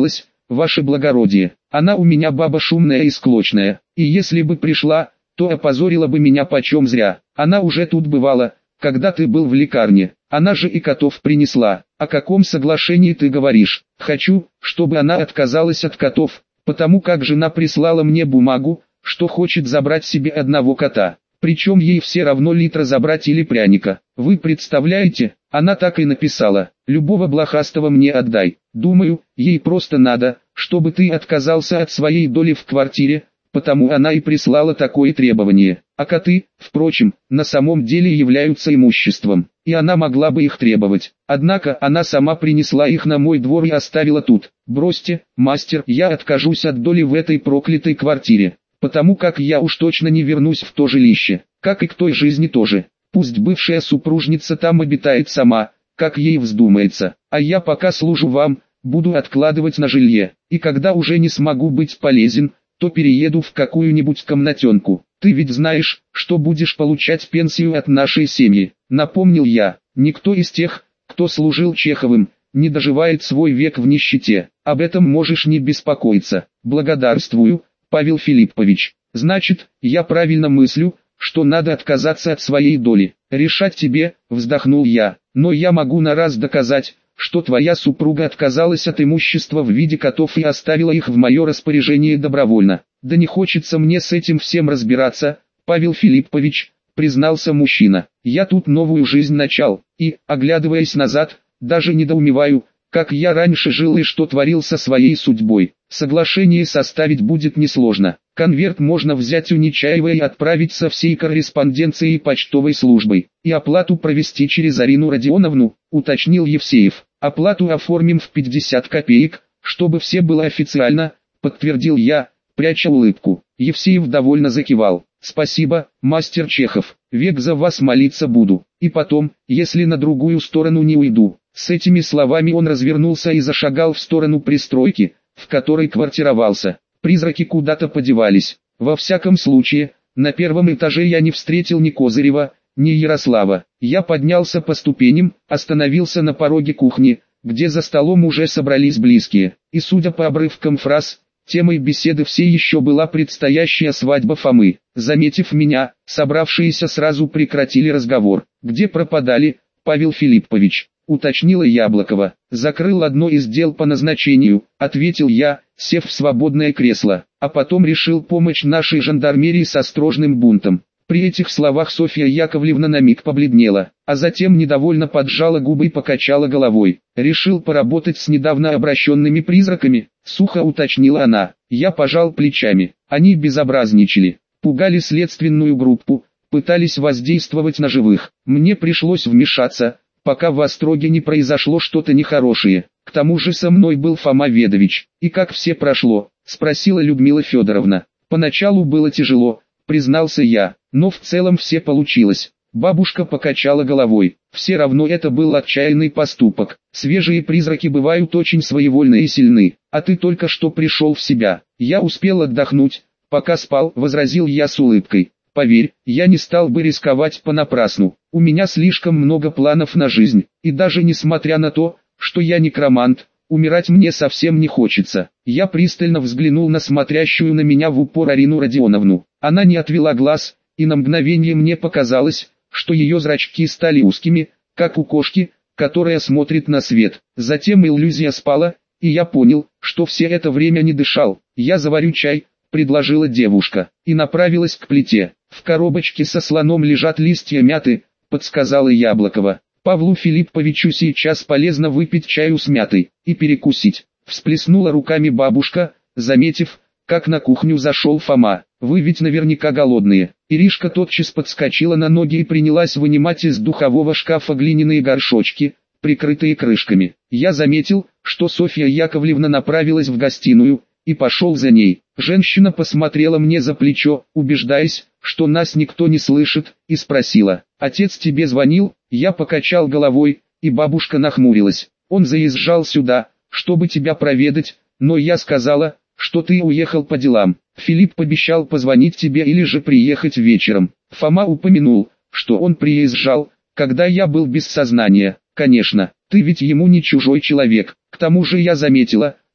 ваше благородие. Она у меня баба шумная и склочная, и если бы пришла, то опозорила бы меня почем зря. Она уже тут бывала, когда ты был в лекарне. Она же и котов принесла. О каком соглашении ты говоришь? Хочу, чтобы она отказалась от котов, потому как жена прислала мне бумагу, что хочет забрать себе одного кота. Причем ей все равно литра забрать или пряника. Вы представляете, она так и написала: любого блохастого мне отдай. Думаю, ей просто надо, чтобы ты отказался от своей доли в квартире, потому она и прислала такое требование. А коты, впрочем, на самом деле являются имуществом, и она могла бы их требовать. Однако она сама принесла их на мой двор и оставила тут. Бросьте, мастер, я откажусь от доли в этой проклятой квартире, потому как я уж точно не вернусь в то жилище, как и к той жизни тоже. Пусть бывшая супружница там обитает сама, как ей вздумается, а я пока служу вам, буду откладывать на жилье, и когда уже не смогу быть полезен, то перееду в какую-нибудь комнатенку. Ты ведь знаешь, что будешь получать пенсию от нашей семьи, напомнил я. Никто из тех, кто служил Чеховым, не доживает свой век в нищете, об этом можешь не беспокоиться. Благодарствую, Павел Филиппович. Значит, я правильно мыслю, что надо отказаться от своей доли. Решать тебе, вздохнул я, но я могу на раз доказать, что твоя супруга отказалась от имущества в виде котов и оставила их в мое распоряжение добровольно. Да не хочется мне с этим всем разбираться, Павел Филиппович, признался мужчина. Я тут новую жизнь начал, и, оглядываясь назад, даже недоумеваю, как я раньше жил и что творил со своей судьбой. Соглашение составить будет несложно. Конверт можно взять у Нечаева и отправить со всей корреспонденцией почтовой службой. И оплату провести через Арину Родионовну, уточнил Евсеев. Оплату оформим в пятьдесят копеек, чтобы все было официально, подтвердил я, пряча улыбку. Евсеев довольно закивал. Спасибо, мастер Чехов, век за вас молиться буду. И потом, если на другую сторону не уйду. С этими словами он развернулся и зашагал в сторону пристройки, в которой квартировался. Призраки куда-то подевались. Во всяком случае, на первом этаже я не встретил ни Козырева, ни Ярослава. Я поднялся по ступеням, остановился на пороге кухни, где за столом уже собрались близкие. И судя по обрывкам фраз, темой беседы все еще была предстоящая свадьба Фомы. Заметив меня, собравшиеся сразу прекратили разговор. «Где пропадали, Павел Филиппович?» — уточнила Яблокова. «Закрыл одно из дел по назначению», — ответил я, сев в свободное кресло, а потом решил помочь нашей жандармерии с осторожным бунтом. При этих словах Софья Яковлевна на миг побледнела, а затем недовольно поджала губы и покачала головой. «Решил поработать с недавно обращенными призраками?» — сухо уточнила она. Я пожал плечами. Они безобразничали, пугали следственную группу, пытались воздействовать на живых. Мне пришлось вмешаться, пока в Остроге не произошло что-то нехорошее. К тому же со мной был Фома Ведович. «И как все прошло?» — спросила Людмила Федоровна. «Поначалу было тяжело», — признался я, — «но в целом все получилось». Бабушка покачала головой. «Все равно это был отчаянный поступок. Свежие призраки бывают очень своевольны и сильны, а ты только что пришел в себя». «Я успел отдохнуть, пока спал», — возразил я с улыбкой. «Поверь, я не стал бы рисковать понапрасну. У меня слишком много планов на жизнь, и даже несмотря на то, что я некромант, умирать мне совсем не хочется». Я пристально взглянул на смотрящую на меня в упор Арину Родионовну. Она не отвела глаз, и на мгновение мне показалось, что ее зрачки стали узкими, как у кошки, которая смотрит на свет. Затем иллюзия спала, и я понял, что все это время не дышал. «Я заварю чай», — предложила девушка, и направилась к плите. «В коробочке со слоном лежат листья мяты», — подсказала Яблокова. «Павлу Филипповичу сейчас полезно выпить чаю с мятой и перекусить». Всплеснула руками бабушка, заметив, как на кухню зашел Фома. «Вы ведь наверняка голодные». Иришка тотчас подскочила на ноги и принялась вынимать из духового шкафа глиняные горшочки, прикрытые крышками. Я заметил, что Софья Яковлевна направилась в гостиную, и пошел за ней. Женщина посмотрела мне за плечо, убеждаясь, что нас никто не слышит, и спросила: «Отец тебе звонил?» Я покачал головой, и бабушка нахмурилась. «Он заезжал сюда, чтобы тебя проведать, но я сказала, что ты уехал по делам. Филипп обещал позвонить тебе или же приехать вечером». Фома упомянул, что он приезжал, когда я был без сознания. «Конечно, ты ведь ему не чужой человек. К тому же я заметила,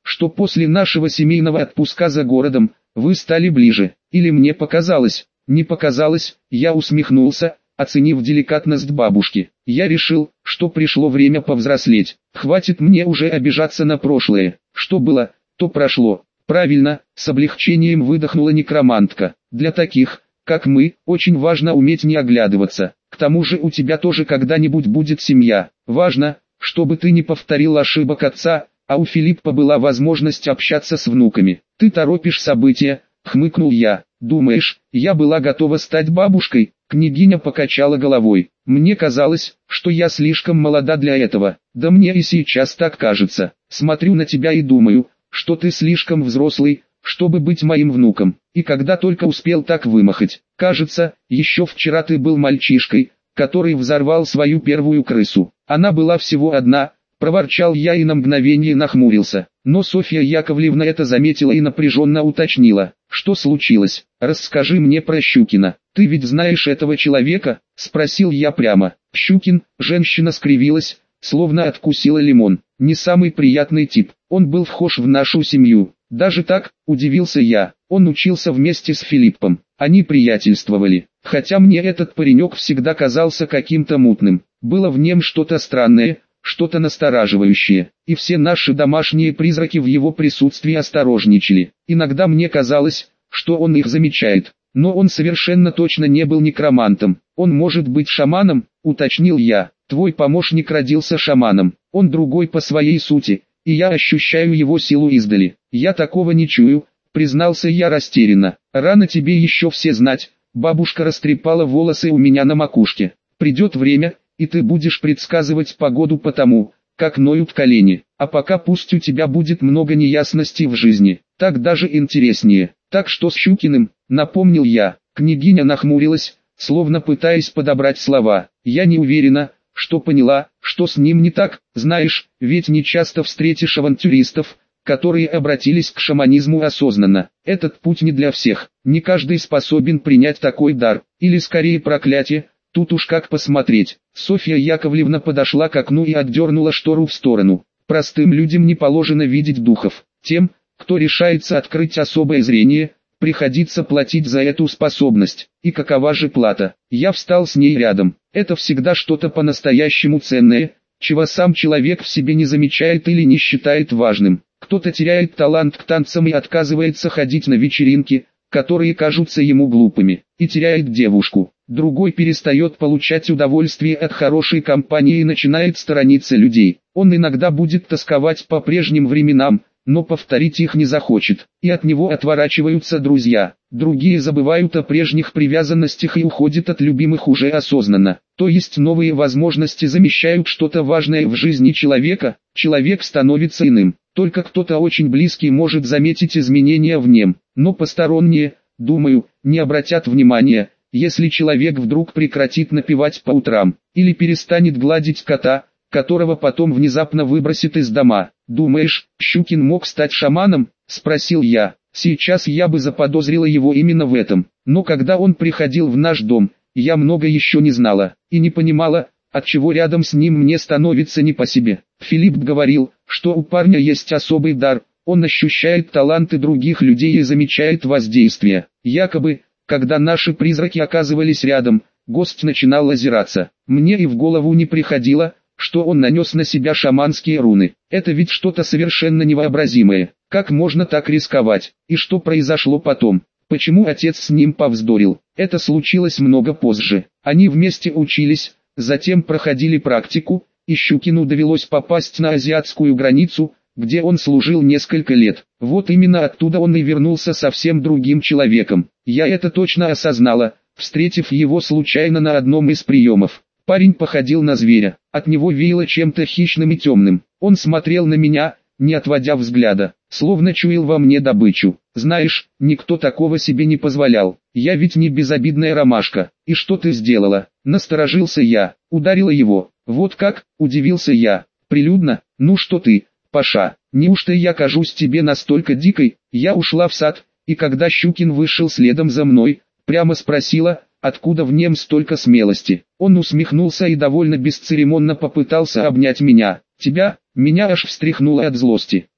что после нашего семейного отпуска за городом, вы стали ближе, или мне показалось? Не показалось, я усмехнулся, оценив деликатность бабушки. Я решил, что пришло время повзрослеть. Хватит мне уже обижаться на прошлое. Что было, то прошло. Правильно, с облегчением выдохнула некромантка. Для таких, как мы, очень важно уметь не оглядываться. К тому же у тебя тоже когда-нибудь будет семья. Важно, чтобы ты не повторил ошибок отца, а у Филиппа была возможность общаться с внуками. Ты торопишь события, хмыкнул я. Думаешь, я была готова стать бабушкой? Княгиня покачала головой. Мне казалось, что я слишком молода для этого. Да мне и сейчас так кажется. Смотрю на тебя и думаю, что ты слишком взрослый, чтобы быть моим внуком. И когда только успел так вымахать. Кажется, еще вчера ты был мальчишкой, который взорвал свою первую крысу. Она была всего одна, проворчал я и на мгновение нахмурился. Но Софья Яковлевна это заметила и напряженно уточнила. Что случилось? Расскажи мне про Щукина. Ты ведь знаешь этого человека? Спросил я прямо. Щукин, женщина скривилась, словно откусила лимон. Не самый приятный тип. Он был вхож в нашу семью. Даже так, удивился я. Он учился вместе с Филиппом. Они приятельствовали. Хотя мне этот паренек всегда казался каким-то мутным. Было в нем что-то странное, что-то настораживающее. И все наши домашние призраки в его присутствии осторожничали. Иногда мне казалось, что он их замечает. Но он совершенно точно не был некромантом. Он может быть шаманом, уточнил я. Твой помощник родился шаманом. Он другой по своей сути, и я ощущаю его силу издали. Я такого не чую, признался я растерянно. Рано тебе еще все знать. Бабушка растрепала волосы у меня на макушке. Придет время, и ты будешь предсказывать погоду по тому, как ноют колени. А пока пусть у тебя будет много неясностей в жизни. Так даже интереснее. Так что с Щукиным, напомнил я. Княгиня нахмурилась, словно пытаясь подобрать слова. Я не уверена, что поняла, что с ним не так. Знаешь, ведь не часто встретишь авантюристов, которые обратились к шаманизму осознанно. Этот путь не для всех. Не каждый способен принять такой дар. Или скорее проклятие. Тут уж как посмотреть. Софья Яковлевна подошла к окну и отдернула штору в сторону. Простым людям не положено видеть духов. Тем, кто решается открыть особое зрение, приходится платить за эту способность. И какова же плата? Я встал с ней рядом. Это всегда что-то по-настоящему ценное, чего сам человек в себе не замечает или не считает важным. Кто-то теряет талант к танцам и отказывается ходить на вечеринки, которые кажутся ему глупыми, и теряет девушку. Другой перестает получать удовольствие от хорошей компании и начинает сторониться людей. Он иногда будет тосковать по прежним временам, но повторить их не захочет, и от него отворачиваются друзья. Другие забывают о прежних привязанностях и уходят от любимых уже осознанно. То есть новые возможности замещают что-то важное в жизни человека, человек становится иным. Только кто-то очень близкий может заметить изменения в нем, но посторонние, думаю, не обратят внимания, если человек вдруг прекратит напевать по утрам, или перестанет гладить кота, которого потом внезапно выбросит из дома. «Думаешь, Щукин мог стать шаманом?» – спросил я. Сейчас я бы заподозрила его именно в этом, но когда он приходил в наш дом, я много еще не знала, и не понимала, отчего рядом с ним мне становится не по себе. Филипп говорил, что у парня есть особый дар, он ощущает таланты других людей и замечает воздействие. Якобы, когда наши призраки оказывались рядом, гость начинал озираться. Мне и в голову не приходило, что он нанес на себя шаманские руны. Это ведь что-то совершенно невообразимое. Как можно так рисковать? И что произошло потом? Почему отец с ним повздорил? Это случилось много позже. Они вместе учились, затем проходили практику, и Щукину довелось попасть на азиатскую границу, где он служил несколько лет. Вот именно оттуда он и вернулся совсем другим человеком. Я это точно осознала, встретив его случайно на одном из приемов. Парень походил на зверя, от него веяло чем-то хищным и темным. Он смотрел на меня, не отводя взгляда, словно чуял во мне добычу. Знаешь, никто такого себе не позволял. Я ведь не безобидная ромашка. И что ты сделала? Насторожился я, ударила его. Вот как, удивился я. Прилюдно? Ну что ты, Паша, неужто я кажусь тебе настолько дикой? Я ушла в сад, и когда Щукин вышел следом за мной, прямо спросила, откуда в нем столько смелости. Он усмехнулся и довольно бесцеремонно попытался обнять меня. Тебя, меня аж встряхнуло от злости.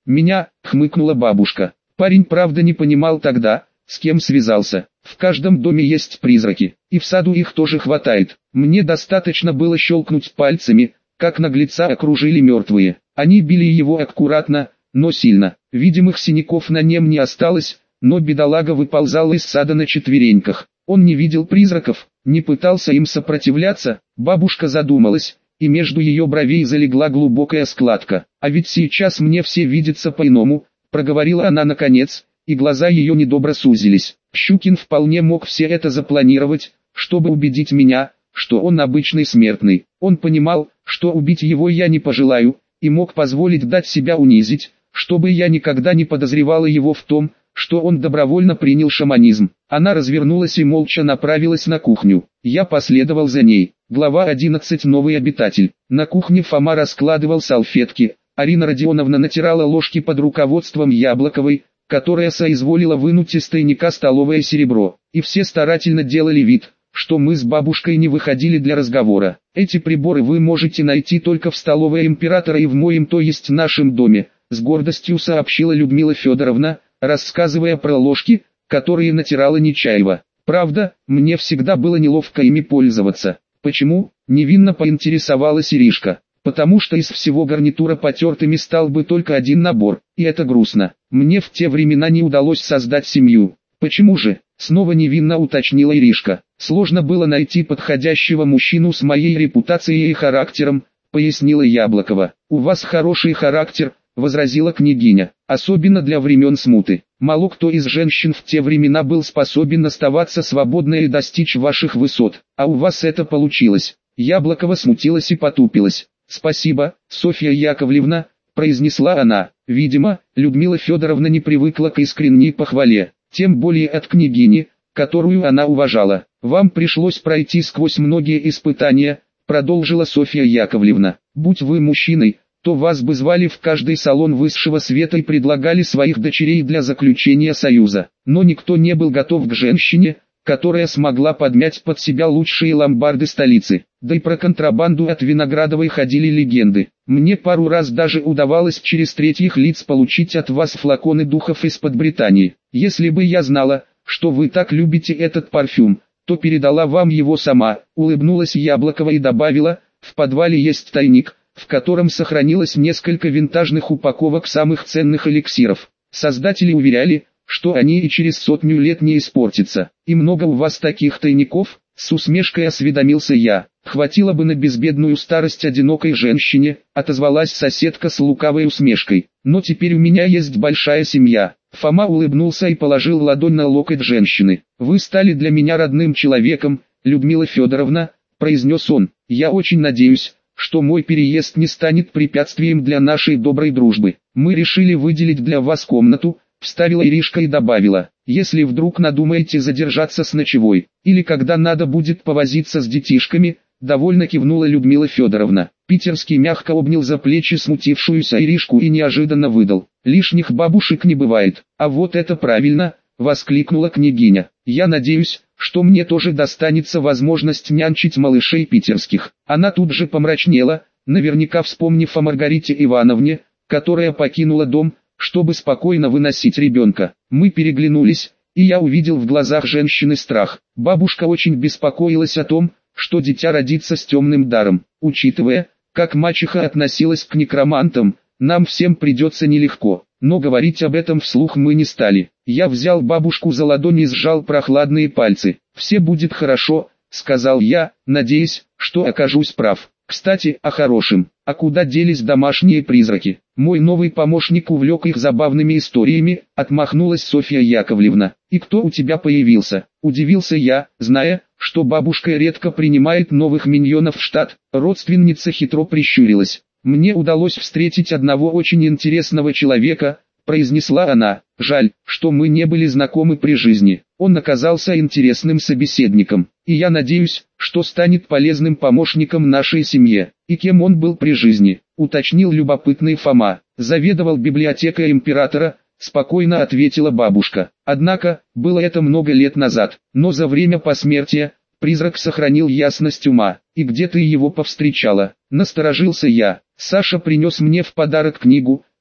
Меня, хмыкнула бабушка. Парень правда не понимал тогда, с кем связался. В каждом доме есть призраки, и в саду их тоже хватает. Мне достаточно было щелкнуть пальцами, как наглеца окружили мертвые. Они били его аккуратно, но сильно. Видимых синяков на нем не осталось, но бедолага выползал из сада на четвереньках. Он не видел призраков, не пытался им сопротивляться. Бабушка задумалась, и между ее бровей залегла глубокая складка. «А ведь сейчас мне все видится по-иному», — проговорила она наконец, и глаза ее недобро сузились. Щукин вполне мог все это запланировать, чтобы убедить меня, что он обычный смертный. Он понимал, что убить его я не пожелаю, и мог позволить дать себя унизить, чтобы я никогда не подозревала его в том, что он добровольно принял шаманизм. Она развернулась и молча направилась на кухню. Я последовал за ней. Глава одиннадцать. Новый обитатель. На кухне Фома раскладывал салфетки. Арина Родионовна натирала ложки под руководством Яблоковой, которая соизволила вынуть из тайника столовое серебро. И все старательно делали вид, что мы с бабушкой не выходили для разговора. «Эти приборы вы можете найти только в столовой императора и в моем, то есть нашем доме», с гордостью сообщила Людмила Федоровна, рассказывая про ложки, которые натирала Нечаева. «Правда, мне всегда было неловко ими пользоваться». «Почему?» – невинно поинтересовалась Иришка. «Потому что из всего гарнитура потертыми стал бы только один набор, и это грустно. Мне в те времена не удалось создать семью». «Почему же?» – снова невинно уточнила Иришка. «Сложно было найти подходящего мужчину с моей репутацией и характером», – пояснила Яблокова. «У вас хороший характер», – возразила княгиня, – «особенно для времен смуты. Мало кто из женщин в те времена был способен оставаться свободной и достичь ваших высот, а у вас это получилось». Яблокова смутилась и потупилась. «Спасибо, Софья Яковлевна», – произнесла она. Видимо, Людмила Федоровна не привыкла к искренней похвале, тем более от княгини, которую она уважала. «Вам пришлось пройти сквозь многие испытания», – продолжила Софья Яковлевна. «Будь вы мужчиной, то вас бы звали в каждый салон высшего света и предлагали своих дочерей для заключения союза. Но никто не был готов к женщине, которая смогла подмять под себя лучшие ломбарды столицы. Да и про контрабанду от Виноградовой ходили легенды. Мне пару раз даже удавалось через третьих лиц получить от вас флаконы духов из-под Британии. Если бы я знала, что вы так любите этот парфюм, то передала вам его сама», — улыбнулась Яблокова и добавила, «в подвале есть тайник, в котором сохранилось несколько винтажных упаковок самых ценных эликсиров. Создатели уверяли, что они и через сотню лет не испортятся. И много у вас таких тайников?» — с усмешкой осведомился я. «Хватило бы на безбедную старость одинокой женщине», — отозвалась соседка с лукавой усмешкой. «Но теперь у меня есть большая семья». Фома улыбнулся и положил ладонь на локоть женщины. «Вы стали для меня родным человеком, Людмила Федоровна», — произнес он. «Я очень надеюсь, что мой переезд не станет препятствием для нашей доброй дружбы. Мы решили выделить для вас комнату», — вставила Иришка и добавила, «если вдруг надумаете задержаться с ночевой, или когда надо будет повозиться с детишками», — довольно кивнула Людмила Федоровна. Питерский мягко обнял за плечи смутившуюся Иришку и неожиданно выдал: «Лишних бабушек не бывает». «А вот это правильно», — воскликнула княгиня. «Я надеюсь, что мне тоже достанется возможность нянчить малышей питерских». Она тут же помрачнела, наверняка вспомнив о Маргарите Ивановне, которая покинула дом, чтобы спокойно выносить ребенка. Мы переглянулись, и я увидел в глазах женщины страх. Бабушка очень беспокоилась о том, что дитя родится с темным даром. Учитывая, как мачеха относилась к некромантам, нам всем придется нелегко. Но говорить об этом вслух мы не стали. Я взял бабушку за ладонь и сжал прохладные пальцы. «Все будет хорошо», — сказал я, надеясь, что окажусь прав. «Кстати, о хорошем. А куда делись домашние призраки? Мой новый помощник увлек их забавными историями», — отмахнулась Софья Яковлевна. «И кто у тебя появился?» — удивился я, зная, что бабушка редко принимает новых миньонов в штат. Родственница хитро прищурилась. «Мне удалось встретить одного очень интересного человека», — произнесла она. «Жаль, что мы не были знакомы при жизни. Он оказался интересным собеседником, и я надеюсь, что станет полезным помощником нашей семье». «И кем он был при жизни?» — уточнил любопытный Фома. «Заведовал библиотекой императора», — спокойно ответила бабушка. «Однако, было это много лет назад, но за время посмертия призрак сохранил ясность ума. И где ты его повстречала?» — насторожился я. «Саша принес мне в подарок книгу,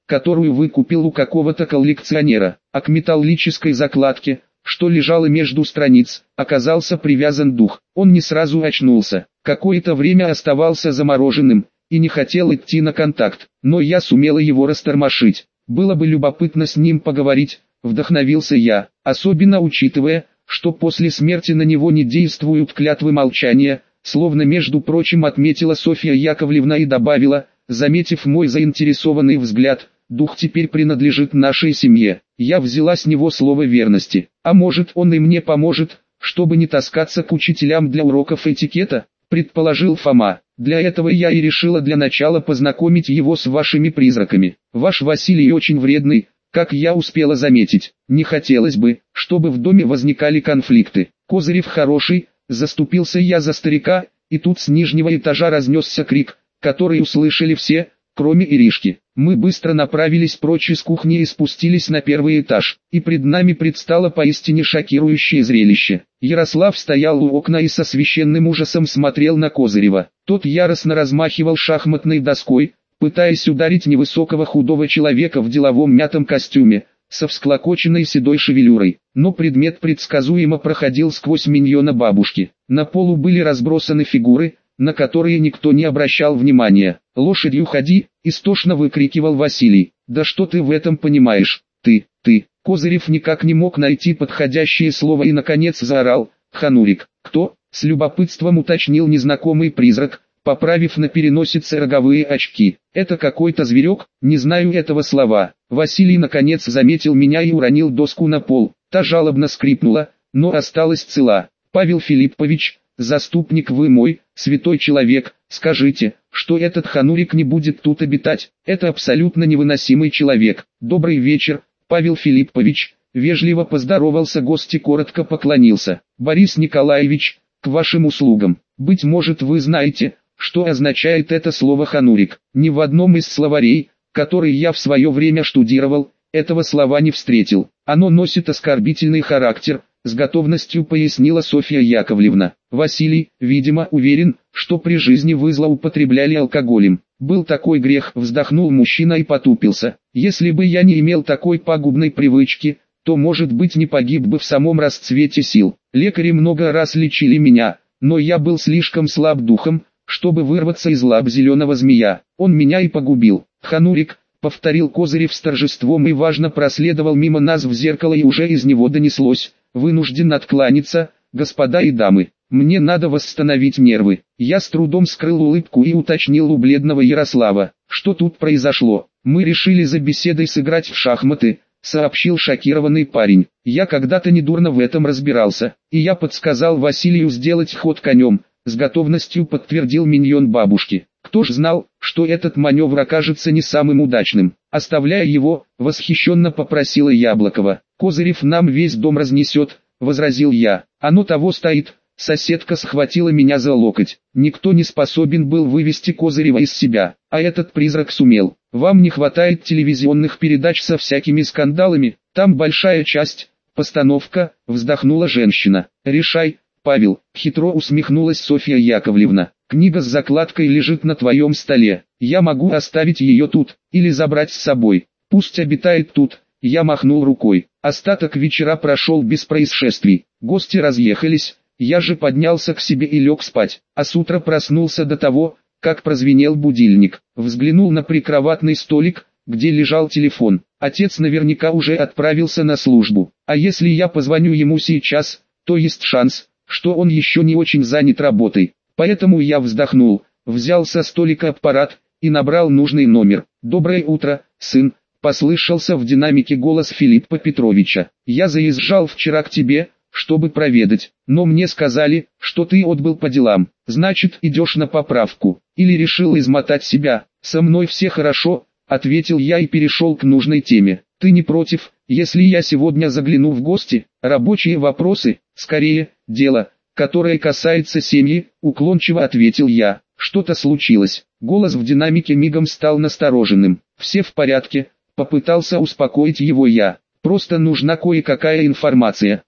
которую вы купил у какого-то коллекционера, а к металлической закладке, что лежало между страниц, оказался привязан дух. Он не сразу очнулся, какое-то время оставался замороженным и не хотел идти на контакт, но я сумела его растормошить. Было бы любопытно с ним поговорить, вдохновился я, особенно учитывая, что после смерти на него не действуют клятвы молчания, словно между прочим отметила Софья Яковлевна и добавила, заметив мой заинтересованный взгляд: дух теперь принадлежит нашей семье. Я взяла с него слово верности. А может, он и мне поможет, чтобы не таскаться к учителям для уроков этикета, предположил Фома. Для этого я и решила для начала познакомить его с вашими призраками. Ваш Василий очень вредный, как я успела заметить. Не хотелось бы, чтобы в доме возникали конфликты. Козырев хороший, заступился я за старика, и тут с нижнего этажа разнесся крик, который услышали все, кроме Иришки. Мы быстро направились прочь из кухни и спустились на первый этаж, и пред нами предстало поистине шокирующее зрелище. Ярослав стоял у окна и со священным ужасом смотрел на Козырева. Тот яростно размахивал шахматной доской, пытаясь ударить невысокого худого человека в деловом мятом костюме, со всклокоченной седой шевелюрой, но предмет предсказуемо проходил сквозь миньона бабушки. На полу были разбросаны фигуры, на которые никто не обращал внимания. «Лошадью ходи!» — истошно выкрикивал Василий. «Да что ты в этом понимаешь? Ты, ты!» Козырев никак не мог найти подходящее слово и наконец заорал: «Ханурик!» «Кто?» — с любопытством уточнил незнакомый призрак, поправив на переносице роговые очки. «Это какой-то зверек, не знаю этого слова». Василий наконец заметил меня и уронил доску на пол. Та жалобно скрипнула, но осталась цела. «Павел Филиппович, заступник вы мой, святой человек, скажите, что этот Ханурик не будет тут обитать? Это абсолютно невыносимый человек». «Добрый вечер, Павел Филиппович», — вежливо поздоровался гость и коротко поклонился. «Борис Николаевич, к вашим услугам. Быть может, вы знаете, что означает это слово «ханурик». Ни в одном из словарей, который я в свое время штудировал, этого слова не встретил. Оно носит оскорбительный характер, с готовностью пояснила Софья Яковлевна. Василий, видимо, уверен, что при жизни вы злоупотребляли алкоголем. Был такой грех, вздохнул мужчина и потупился. Если бы я не имел такой пагубной привычки, то, может быть, не погиб бы в самом расцвете сил. Лекари много раз лечили меня, но я был слишком слаб духом, чтобы вырваться из лап зеленого змея. Он меня и погубил. «Ханурик», — повторил Козырев с торжеством и важно проследовал мимо нас в зеркало, и уже из него донеслось: «Вынужден откланяться, господа и дамы. Мне надо восстановить нервы». Я с трудом скрыл улыбку и уточнил у бледного Ярослава: «Что тут произошло?» «Мы решили за беседой сыграть в шахматы», — сообщил шокированный парень. «Я когда-то недурно в этом разбирался, и я подсказал Василию сделать ход конем», — с готовностью подтвердил миньон бабушки. «Кто ж знал, что этот маневр окажется не самым удачным?» «Оставляя его», — восхищенно попросила Яблокова. «Козырев нам весь дом разнесет», — возразил я. «Оно того стоит». Соседка схватила меня за локоть. Никто не способен был вывести Козырева из себя, а этот призрак сумел. «Вам не хватает телевизионных передач со всякими скандалами, там большая часть, постановка», — вздохнула женщина. «Решай, Павел», — хитро усмехнулась Софья Яковлевна. «Книга с закладкой лежит на твоем столе. Я могу оставить ее тут, или забрать с собой. Пусть обитает тут». Я махнул рукой. Остаток вечера прошел без происшествий. Гости разъехались, я же поднялся к себе и лег спать. А с утра проснулся до того, как прозвенел будильник. Взглянул на прикроватный столик, где лежал телефон. Отец наверняка уже отправился на службу. А если я позвоню ему сейчас, то есть шанс, что он еще не очень занят работой. Поэтому я вздохнул, взял со столика аппарат и набрал нужный номер. «Доброе утро, сын», — послышался в динамике голос Филиппа Петровича. «Я заезжал вчера к тебе, чтобы проведать, но мне сказали, что ты отбыл по делам. Значит, идешь на поправку, или решил измотать себя?» «Со мной все хорошо», — ответил я и перешел к нужной теме. «Ты не против, если я сегодня загляну в гости?» «Рабочие вопросы, скорее, дело, которое касается семьи», — уклончиво ответил я. «Что-то случилось?» Голос в динамике мигом стал настороженным. «Все в порядке», — попытался успокоить его я. «Просто нужна кое-какая информация».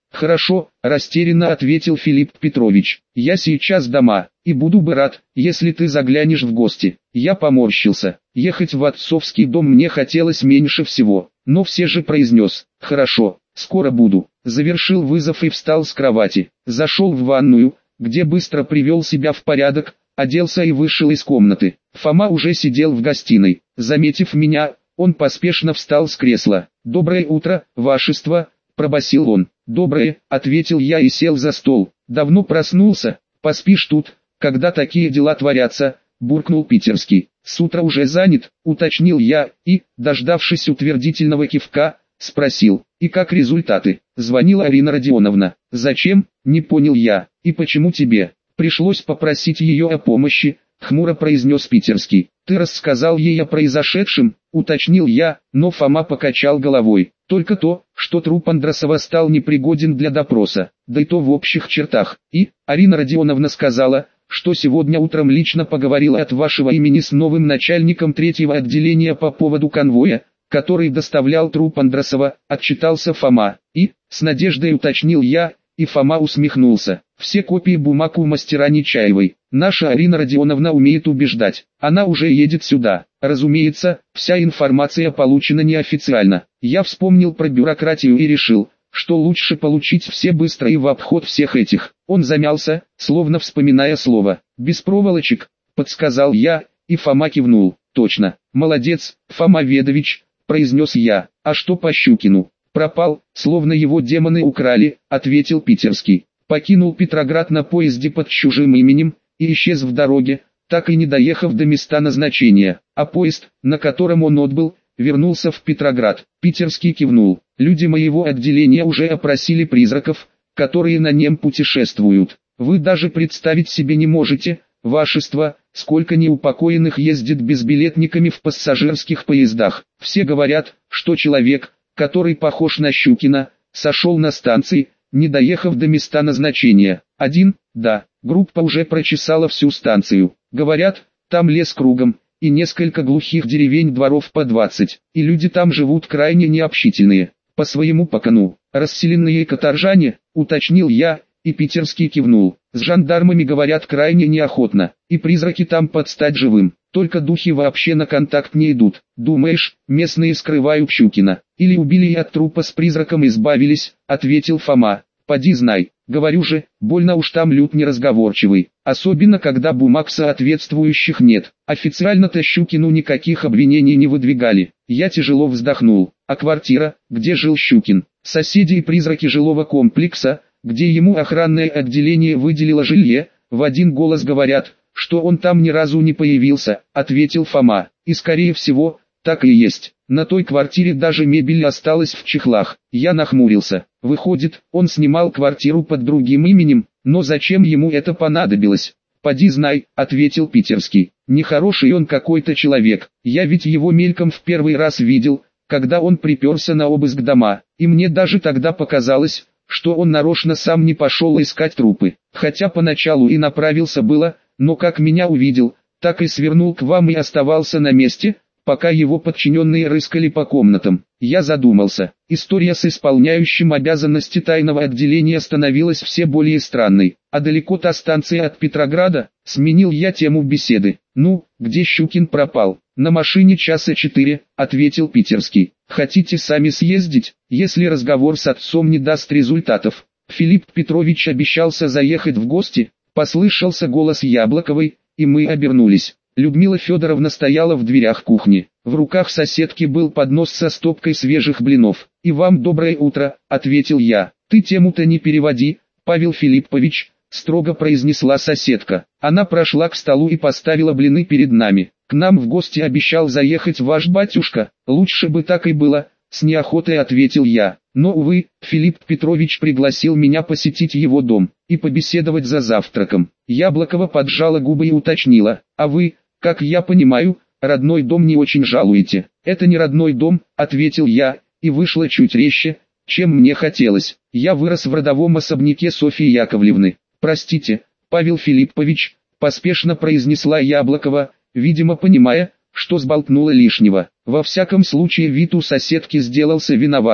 Хорошо, растерянно ответил Филипп Петрович. Я сейчас дома, и буду бы рад, если ты заглянешь в гости. Я поморщился. Ехать в отцовский дом мне хотелось меньше всего, но все же произнес: хорошо, скоро буду. Завершил вызов и встал с кровати. Зашел в ванную, где быстро привел себя в порядок, оделся и вышел из комнаты. Фома уже сидел в гостиной. Заметив меня, он поспешно встал с кресла. «Доброе утро, вашество», — пробасил он. «Доброе», — ответил я и сел за стол. «Давно проснулся, поспишь тут, когда такие дела творятся», — буркнул Питерский. «С утра уже занят», — уточнил я, и, дождавшись утвердительного кивка, спросил: «И как результаты?» Звонила Арина Родионовна. «Зачем?» — не понял я. «И почему тебе?» «Пришлось попросить ее о помощи», — хмуро произнес Питерский. «Ты рассказал ей о произошедшем?» — уточнил я, но Фома покачал головой. «Только то, что труп Андросова стал непригоден для допроса, да и то в общих чертах. И, Арина Родионовна сказала, что сегодня утром лично поговорила от вашего имени с новым начальником третьего отделения по поводу конвоя, который доставлял труп Андросова», — отчитался Фома. «И, с надеждой уточнил я, и Фома усмехнулся. «Все копии бумаг у мастера Нечаевой. Наша Арина Родионовна умеет убеждать. Она уже едет сюда. Разумеется, вся информация получена неофициально. Я вспомнил про бюрократию и решил, что лучше получить все быстро и в обход всех этих». Он замялся, словно вспоминая слово. «Без проволочек», — подсказал я, и Фома кивнул. «Точно. Молодец, Фома Ведович», — произнес я. «А что по Щукину?» «Пропал, словно его демоны украли», — ответил Питерский. «Покинул Петроград на поезде под чужим именем и исчез в дороге, так и не доехав до места назначения, а поезд, на котором он отбыл, вернулся в Петроград». Питерский кивнул. «Люди моего отделения уже опросили призраков, которые на нем путешествуют. Вы даже представить себе не можете, вашество, сколько неупокоенных ездит безбилетниками в пассажирских поездах. Все говорят, что человек, который похож на Щукина, сошел на станции, не доехав до места назначения. Один, да, группа уже прочесала всю станцию. Говорят, там лес кругом, и несколько глухих деревень дворов по двадцать, и люди там живут крайне необщительные, по своему покану. Расселенные каторжане, уточнил я, и Питерский кивнул. С жандармами говорят крайне неохотно, и призраки там под стать живым. Только духи вообще на контакт не идут. Думаешь, местные скрывают Щукина? Или убили и от трупа с призраком избавились?» — ответил Фома. «Поди знай, говорю же, больно уж там люд неразговорчивый. Особенно когда бумаг соответствующих нет. Официально-то Щукину никаких обвинений не выдвигали». Я тяжело вздохнул. «А квартира, где жил Щукин? Соседи и призраки жилого комплекса, где ему охранное отделение выделило жилье, в один голос говорят, что он там ни разу не появился», — ответил Фома. «И скорее всего, так и есть. На той квартире даже мебель осталась в чехлах». Я нахмурился. Выходит, он снимал квартиру под другим именем, но зачем ему это понадобилось? «Поди знай», — ответил Питерский. «Нехороший он какой-то человек. Я ведь его мельком в первый раз видел, когда он приперся на обыск дома, и мне даже тогда показалось, что он нарочно сам не пошел искать трупы. Хотя поначалу и направился было, но как меня увидел, так и свернул к вам и оставался на месте, пока его подчиненные рыскали по комнатам». Я задумался. История с исполняющим обязанности тайного отделения становилась все более странной. «А далеко та станция от Петрограда?» — сменил я тему беседы. «Ну, где Щукин пропал?» «На машине часа четыре», — ответил Питерский. «Хотите сами съездить, если разговор с отцом не даст результатов?» Филипп Петрович обещался заехать в гости. Послышался голос Яблоковой, и мы обернулись. Людмила Федоровна стояла в дверях кухни. В руках соседки был поднос со стопкой свежих блинов. «И вам доброе утро», — ответил я. «Ты тему-то не переводи, Павел Филиппович», — строго произнесла соседка. Она прошла к столу и поставила блины перед нами. «К нам в гости обещал заехать ваш батюшка, лучше бы так и было», — с неохотой ответил я. «Но, увы, Филипп Петрович пригласил меня посетить его дом и побеседовать за завтраком». Яблокова поджала губы и уточнила: «А вы, как я понимаю, родной дом не очень жалуете?» «Это не родной дом», — ответил я, и вышло чуть резче, чем мне хотелось. «Я вырос в родовом особняке Софьи Яковлевны». «Простите, Павел Филиппович», — поспешно произнесла Яблокова, видимо понимая, что сболтнула лишнего. Во всяком случае вид у соседки сделался виноватым.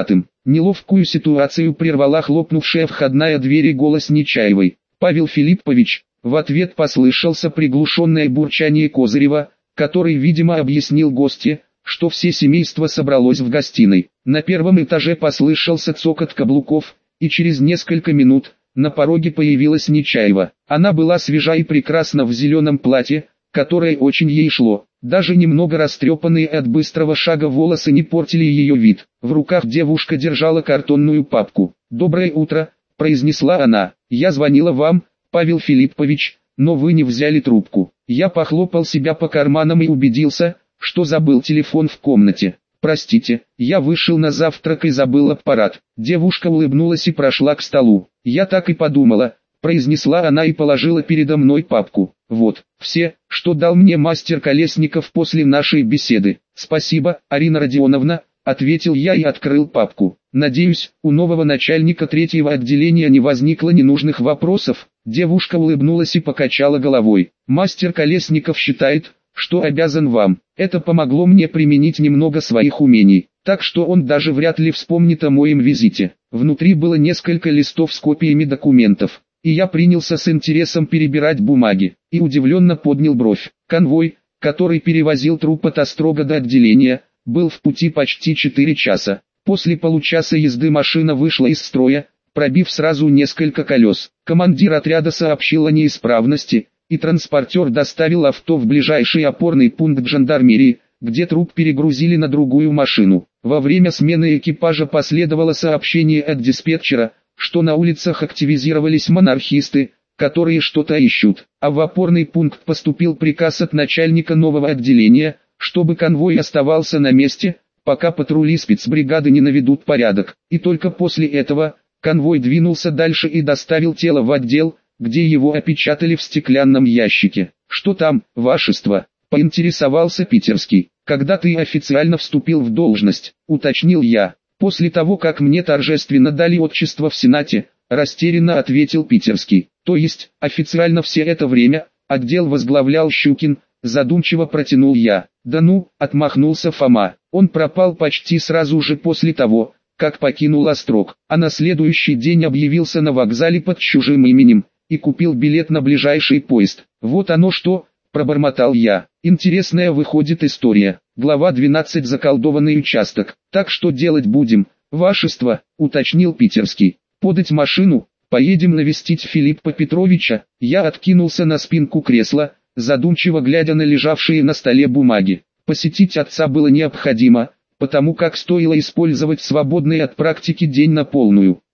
Неловкую ситуацию прервала хлопнувшая входная дверь и голос Нечаевой. «Павел Филиппович», в ответ послышался приглушенное бурчание Козырева, который, видимо, объяснил гостье, что все семейство собралось в гостиной. На первом этаже послышался цокот каблуков, и через несколько минут на пороге появилась Нечаева. Она была свежа и прекрасна в зеленом платье, которое очень ей шло. Даже немного растрепанные от быстрого шага волосы не портили ее вид. В руках девушка держала картонную папку. «Доброе утро», — произнесла она. «Я звонила вам, Павел Филиппович, но вы не взяли трубку». Я похлопал себя по карманам и убедился, что забыл телефон в комнате. «Простите, я вышел на завтрак и забыл аппарат». Девушка улыбнулась и прошла к столу. «Я так и подумала», — произнесла она и положила передо мной папку. «Вот, все, что дал мне мастер Колесников после нашей беседы». «Спасибо, Арина Родионовна», — ответил я и открыл папку. «Надеюсь, у нового начальника третьего отделения не возникло ненужных вопросов». Девушка улыбнулась и покачала головой. «Мастер Колесников считает, что обязан вам. Это помогло мне применить немного своих умений, так что он даже вряд ли вспомнит о моем визите». Внутри было несколько листов с копиями документов, и я принялся с интересом перебирать бумаги, и удивленно поднял бровь. Конвой, который перевозил труп от Острога до отделения, был в пути почти четыре часа. После получаса езды машина вышла из строя, пробив сразу несколько колес. Командир отряда сообщил о неисправности, и транспортер доставил авто в ближайший опорный пункт жандармерии, где труп перегрузили на другую машину. Во время смены экипажа последовало сообщение от диспетчера, что на улицах активизировались монархисты, которые что-то ищут, а в опорный пункт поступил приказ от начальника нового отделения, чтобы конвой оставался на месте, пока патрули спецбригады не наведут порядок, и только после этого конвой двинулся дальше и доставил тело в отдел, где его опечатали в стеклянном ящике. «Что там, вашество?» — поинтересовался Питерский. «Когда ты официально вступил в должность?» — уточнил я. «После того, как мне торжественно дали отчество в Сенате», — растерянно ответил Питерский. «То есть, официально все это время, отдел возглавлял Щукин», — задумчиво протянул я. «Да ну», — отмахнулся Фома. «Он пропал почти сразу же после того, как покинул Острог, а на следующий день объявился на вокзале под чужим именем и купил билет на ближайший поезд. Вот оно что», — пробормотал я. «Интересная выходит история». Глава двенадцать. Заколдованный участок. «Так что делать будем, вашество?» — уточнил Питерский. «Подать машину, поедем навестить Филиппа Петровича». Я откинулся на спинку кресла, задумчиво глядя на лежавшие на столе бумаги. Посетить отца было необходимо, потому как стоило использовать свободный от практики день на полную.